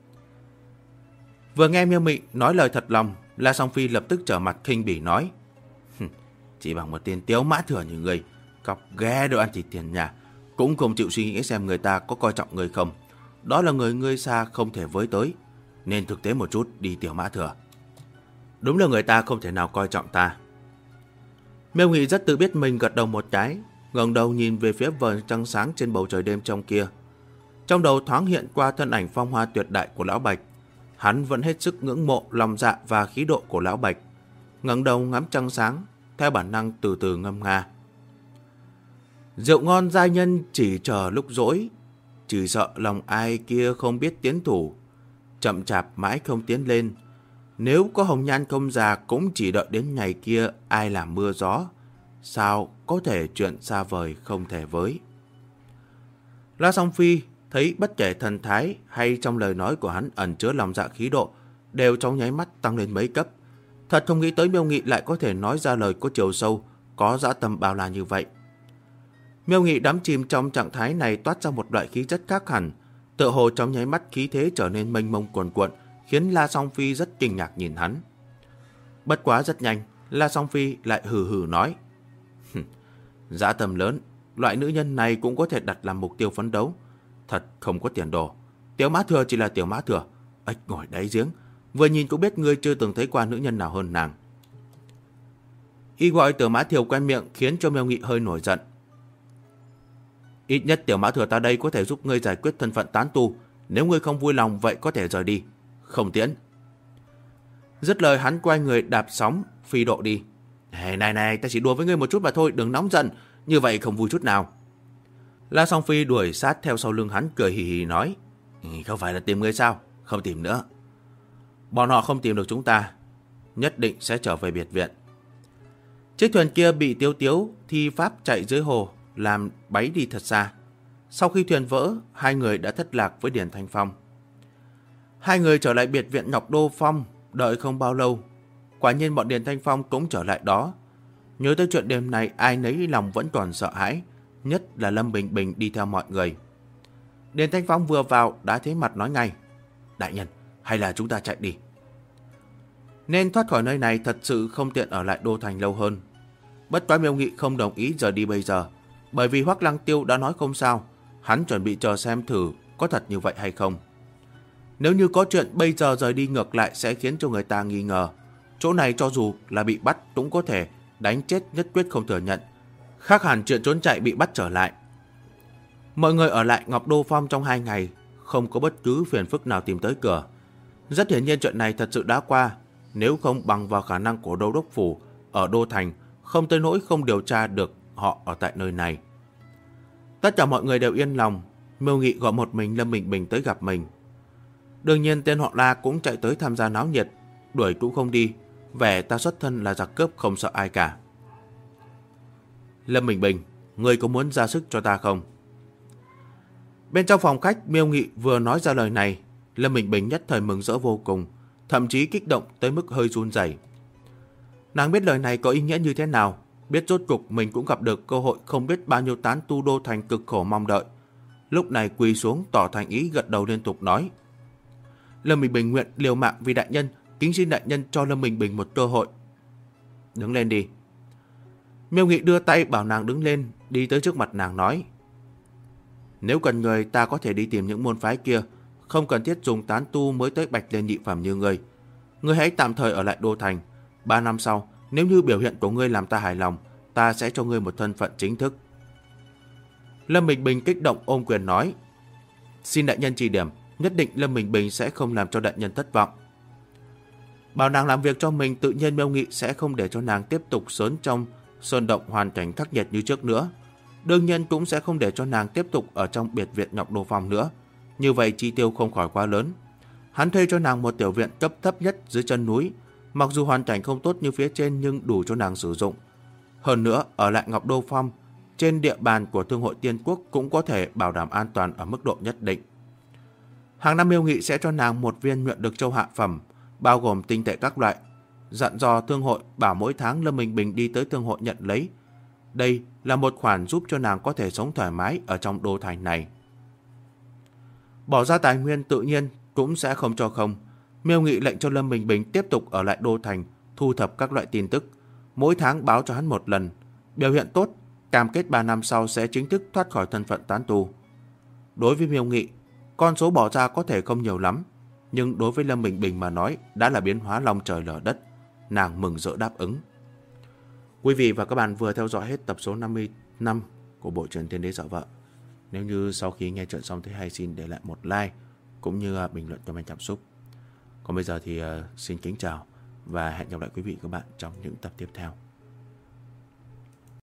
Speaker 1: Vừa nghe Miêu Nghị nói lời thật lòng, La Song Phi lập tức trở mặt khinh bỉ nói: Chỉ bằng một tên tiếu mã thừa như người, cọc ghé đồ ăn thịt tiền nhà, cũng không chịu suy nghĩ xem người ta có coi trọng người không. Đó là người ngươi xa không thể với tới, nên thực tế một chút đi tiểu mã thừa. Đúng là người ta không thể nào coi trọng ta. Miêu Nghị rất tự biết mình, gật đầu một cái, ngẩng đầu nhìn về phía vầng trăng sáng trên bầu trời đêm trong kia. Trong đầu thoáng hiện qua thân ảnh phong hoa tuyệt đại của Lão Bạch. Hắn vẫn hết sức ngưỡng mộ lòng dạ và khí độ của Lão Bạch. Ngẩng đầu ngắm trăng sáng, theo bản năng từ từ ngâm nga: Rượu ngon giai nhân chỉ chờ lúc dỗi, chỉ sợ lòng ai kia không biết tiến thủ, chậm chạp mãi không tiến lên. Nếu có hồng nhan công già cũng chỉ đợi đến ngày kia ai làm mưa gió, sao có thể chuyện xa vời không thể với. La Song Phi thấy bất kể thần thái hay trong lời nói của hắn ẩn chứa lòng dạ khí độ đều trong nháy mắt tăng lên mấy cấp. Thật không nghĩ tới Miêu Nghị lại có thể nói ra lời có chiều sâu, có dã tâm bao la như vậy. Miêu Nghị đắm chìm trong trạng thái này toát ra một loại khí chất khác hẳn, tựa hồ trong nháy mắt khí thế trở nên mênh mông cuồn cuộn, khiến La Song Phi rất kinh ngạc nhìn hắn. Bất quá rất nhanh, La Song Phi lại hừ hừ nói: Dã tâm lớn, loại nữ nhân này cũng có thể đặt làm mục tiêu phấn đấu, thật không có tiền đồ. Tiểu mã thừa chỉ là tiểu mã thừa, ếch ngồi đáy giếng, vừa nhìn cũng biết ngươi chưa từng thấy qua nữ nhân nào hơn nàng. Y gọi tiểu mã thiều quen miệng khiến cho Miêu Nghị hơi nổi giận. Ít nhất tiểu mã thừa ta đây có thể giúp ngươi giải quyết thân phận tán tu, nếu ngươi không vui lòng vậy có thể rời đi, Không tiễn. Dứt lời hắn quay người đạp sóng, phi độ đi. Này, ta chỉ đùa với ngươi một chút mà thôi, đừng nóng giận, như vậy không vui chút nào. La Song Phi đuổi sát theo sau lưng hắn, cười hì hì nói. Không phải là tìm ngươi sao? Không tìm nữa. Bọn họ không tìm được chúng ta, nhất định sẽ trở về biệt viện. Chiếc thuyền kia bị Tiếu Tiếu thi pháp chạy dưới hồ, làm bay đi thật xa. Sau khi thuyền vỡ, hai người đã thất lạc với Điền Thanh Phong. Hai người trở lại biệt viện Ngọc Đô Phong, đợi không bao lâu. Quả nhiên bọn Điền Thanh Phong cũng trở lại đó. Nhớ tới chuyện đêm này, ai nấy lòng vẫn còn sợ hãi, nhất là Lâm Bình Bình đi theo mọi người. Điền Thanh Phong vừa vào đã thấy mặt nói ngay. Đại nhân, hay là chúng ta chạy đi. Nên thoát khỏi nơi này thật sự không tiện ở lại Đô Thành lâu hơn. Bất quá Miêu Nghị không đồng ý rời đi bây giờ, bởi vì Hoắc Lăng Tiêu đã nói không sao, hắn chuẩn bị chờ xem thử có thật như vậy hay không. Nếu như có chuyện bây giờ rời đi ngược lại sẽ khiến cho người ta nghi ngờ. Chỗ này cho dù là bị bắt cũng có thể đánh chết, nhất quyết không thừa nhận. Khác hẳn chuyện trốn chạy bị bắt trở lại. Mọi người ở lại Ngọc Đô Phong trong 2 ngày, không có bất cứ phiền phức nào tìm tới cửa. Rất hiển nhiên chuyện này thật sự đã qua, nếu không bằng vào khả năng của Đô Đốc Phủ ở Đô Thành, không tới nỗi không điều tra được họ ở tại nơi này. Tất cả mọi người đều yên lòng. Miêu Nghị gọi một mình Lâm Bình Bình tới gặp mình. Đương nhiên tên họ La cũng chạy tới tham gia náo nhiệt, đuổi cũng không đi, vẻ ta xuất thân là giặc cướp không sợ ai cả. Lâm Bình Bình, ngươi có muốn ra sức cho ta không? Bên trong phòng khách, Miêu Nghị vừa nói ra lời này, Lâm Bình Bình nhất thời mừng rỡ vô cùng, thậm chí kích động tới mức hơi run rẩy. Nàng biết lời này có ý nghĩa như thế nào, biết rốt cục mình cũng gặp được cơ hội không biết bao nhiêu tán tu Đô Thành cực khổ mong đợi. Lúc này quỳ xuống tỏ thành ý, gật đầu liên tục nói. Lâm Bình Bình nguyện liều mạng vì đại nhân, kính xin đại nhân cho Lâm Bình Bình một cơ hội. Đứng lên đi. Miêu Nghị đưa tay bảo nàng đứng lên, đi tới trước mặt nàng nói. Nếu cần người, ta có thể đi tìm những môn phái kia, không cần thiết dùng tán tu mới tới bạch lên nhị phẩm như ngươi. Ngươi hãy tạm thời ở lại Đô Thành. 3 năm sau, nếu như biểu hiện của ngươi làm ta hài lòng, ta sẽ cho ngươi một thân phận chính thức. Lâm Bình Bình kích động ôm quyền nói. Xin đại nhân chỉ điểm, nhất định Lâm Bình Bình sẽ không làm cho đại nhân thất vọng. Bảo nàng làm việc cho mình, tự nhiên Miêu Nghị sẽ không để cho nàng tiếp tục sống trong sơn động hoàn cảnh khắc nghiệt như trước nữa. Đương nhiên cũng sẽ không để cho nàng tiếp tục ở trong biệt viện Ngọc Đô Phong nữa. Như vậy chi tiêu không khỏi quá lớn. Hắn thuê cho nàng một tiểu viện cấp thấp nhất dưới chân núi, mặc dù hoàn cảnh không tốt như phía trên nhưng đủ cho nàng sử dụng. Hơn nữa, ở lại Ngọc Đô Phong, trên địa bàn của Thương hội Tiên Quốc cũng có thể bảo đảm an toàn ở mức độ nhất định. Hàng năm Miêu Nghị sẽ cho nàng một viên nhuận được châu hạ phẩm, bao gồm tinh tệ các loại, dặn dò thương hội bảo mỗi tháng Lâm Bình Bình đi tới thương hội nhận lấy. Đây là một khoản giúp cho nàng có thể sống thoải mái ở trong Đô Thành này. Bỏ ra tài nguyên tự nhiên cũng sẽ không cho không. Miêu Nghị lệnh cho Lâm Bình Bình tiếp tục ở lại Đô Thành, thu thập các loại tin tức, mỗi tháng báo cho hắn một lần. Biểu hiện tốt, cam kết 3 năm sau sẽ chính thức thoát khỏi thân phận tán tu. Đối với Miêu Nghị, con số bỏ ra có thể không nhiều lắm, nhưng đối với Lâm Bình Bình mà nói đã là biến hóa long trời lở đất. Nàng mừng rỡ đáp ứng. Quý vị và các bạn vừa theo dõi hết tập số 55 của bộ truyện Tiên Đế Dạo Vợ. Nếu như sau khi nghe chuyện xong thấy hay, xin để lại một like cũng như bình luận comment cảm xúc. Còn bây giờ thì xin kính chào và hẹn gặp lại quý vị và các bạn trong những tập tiếp theo.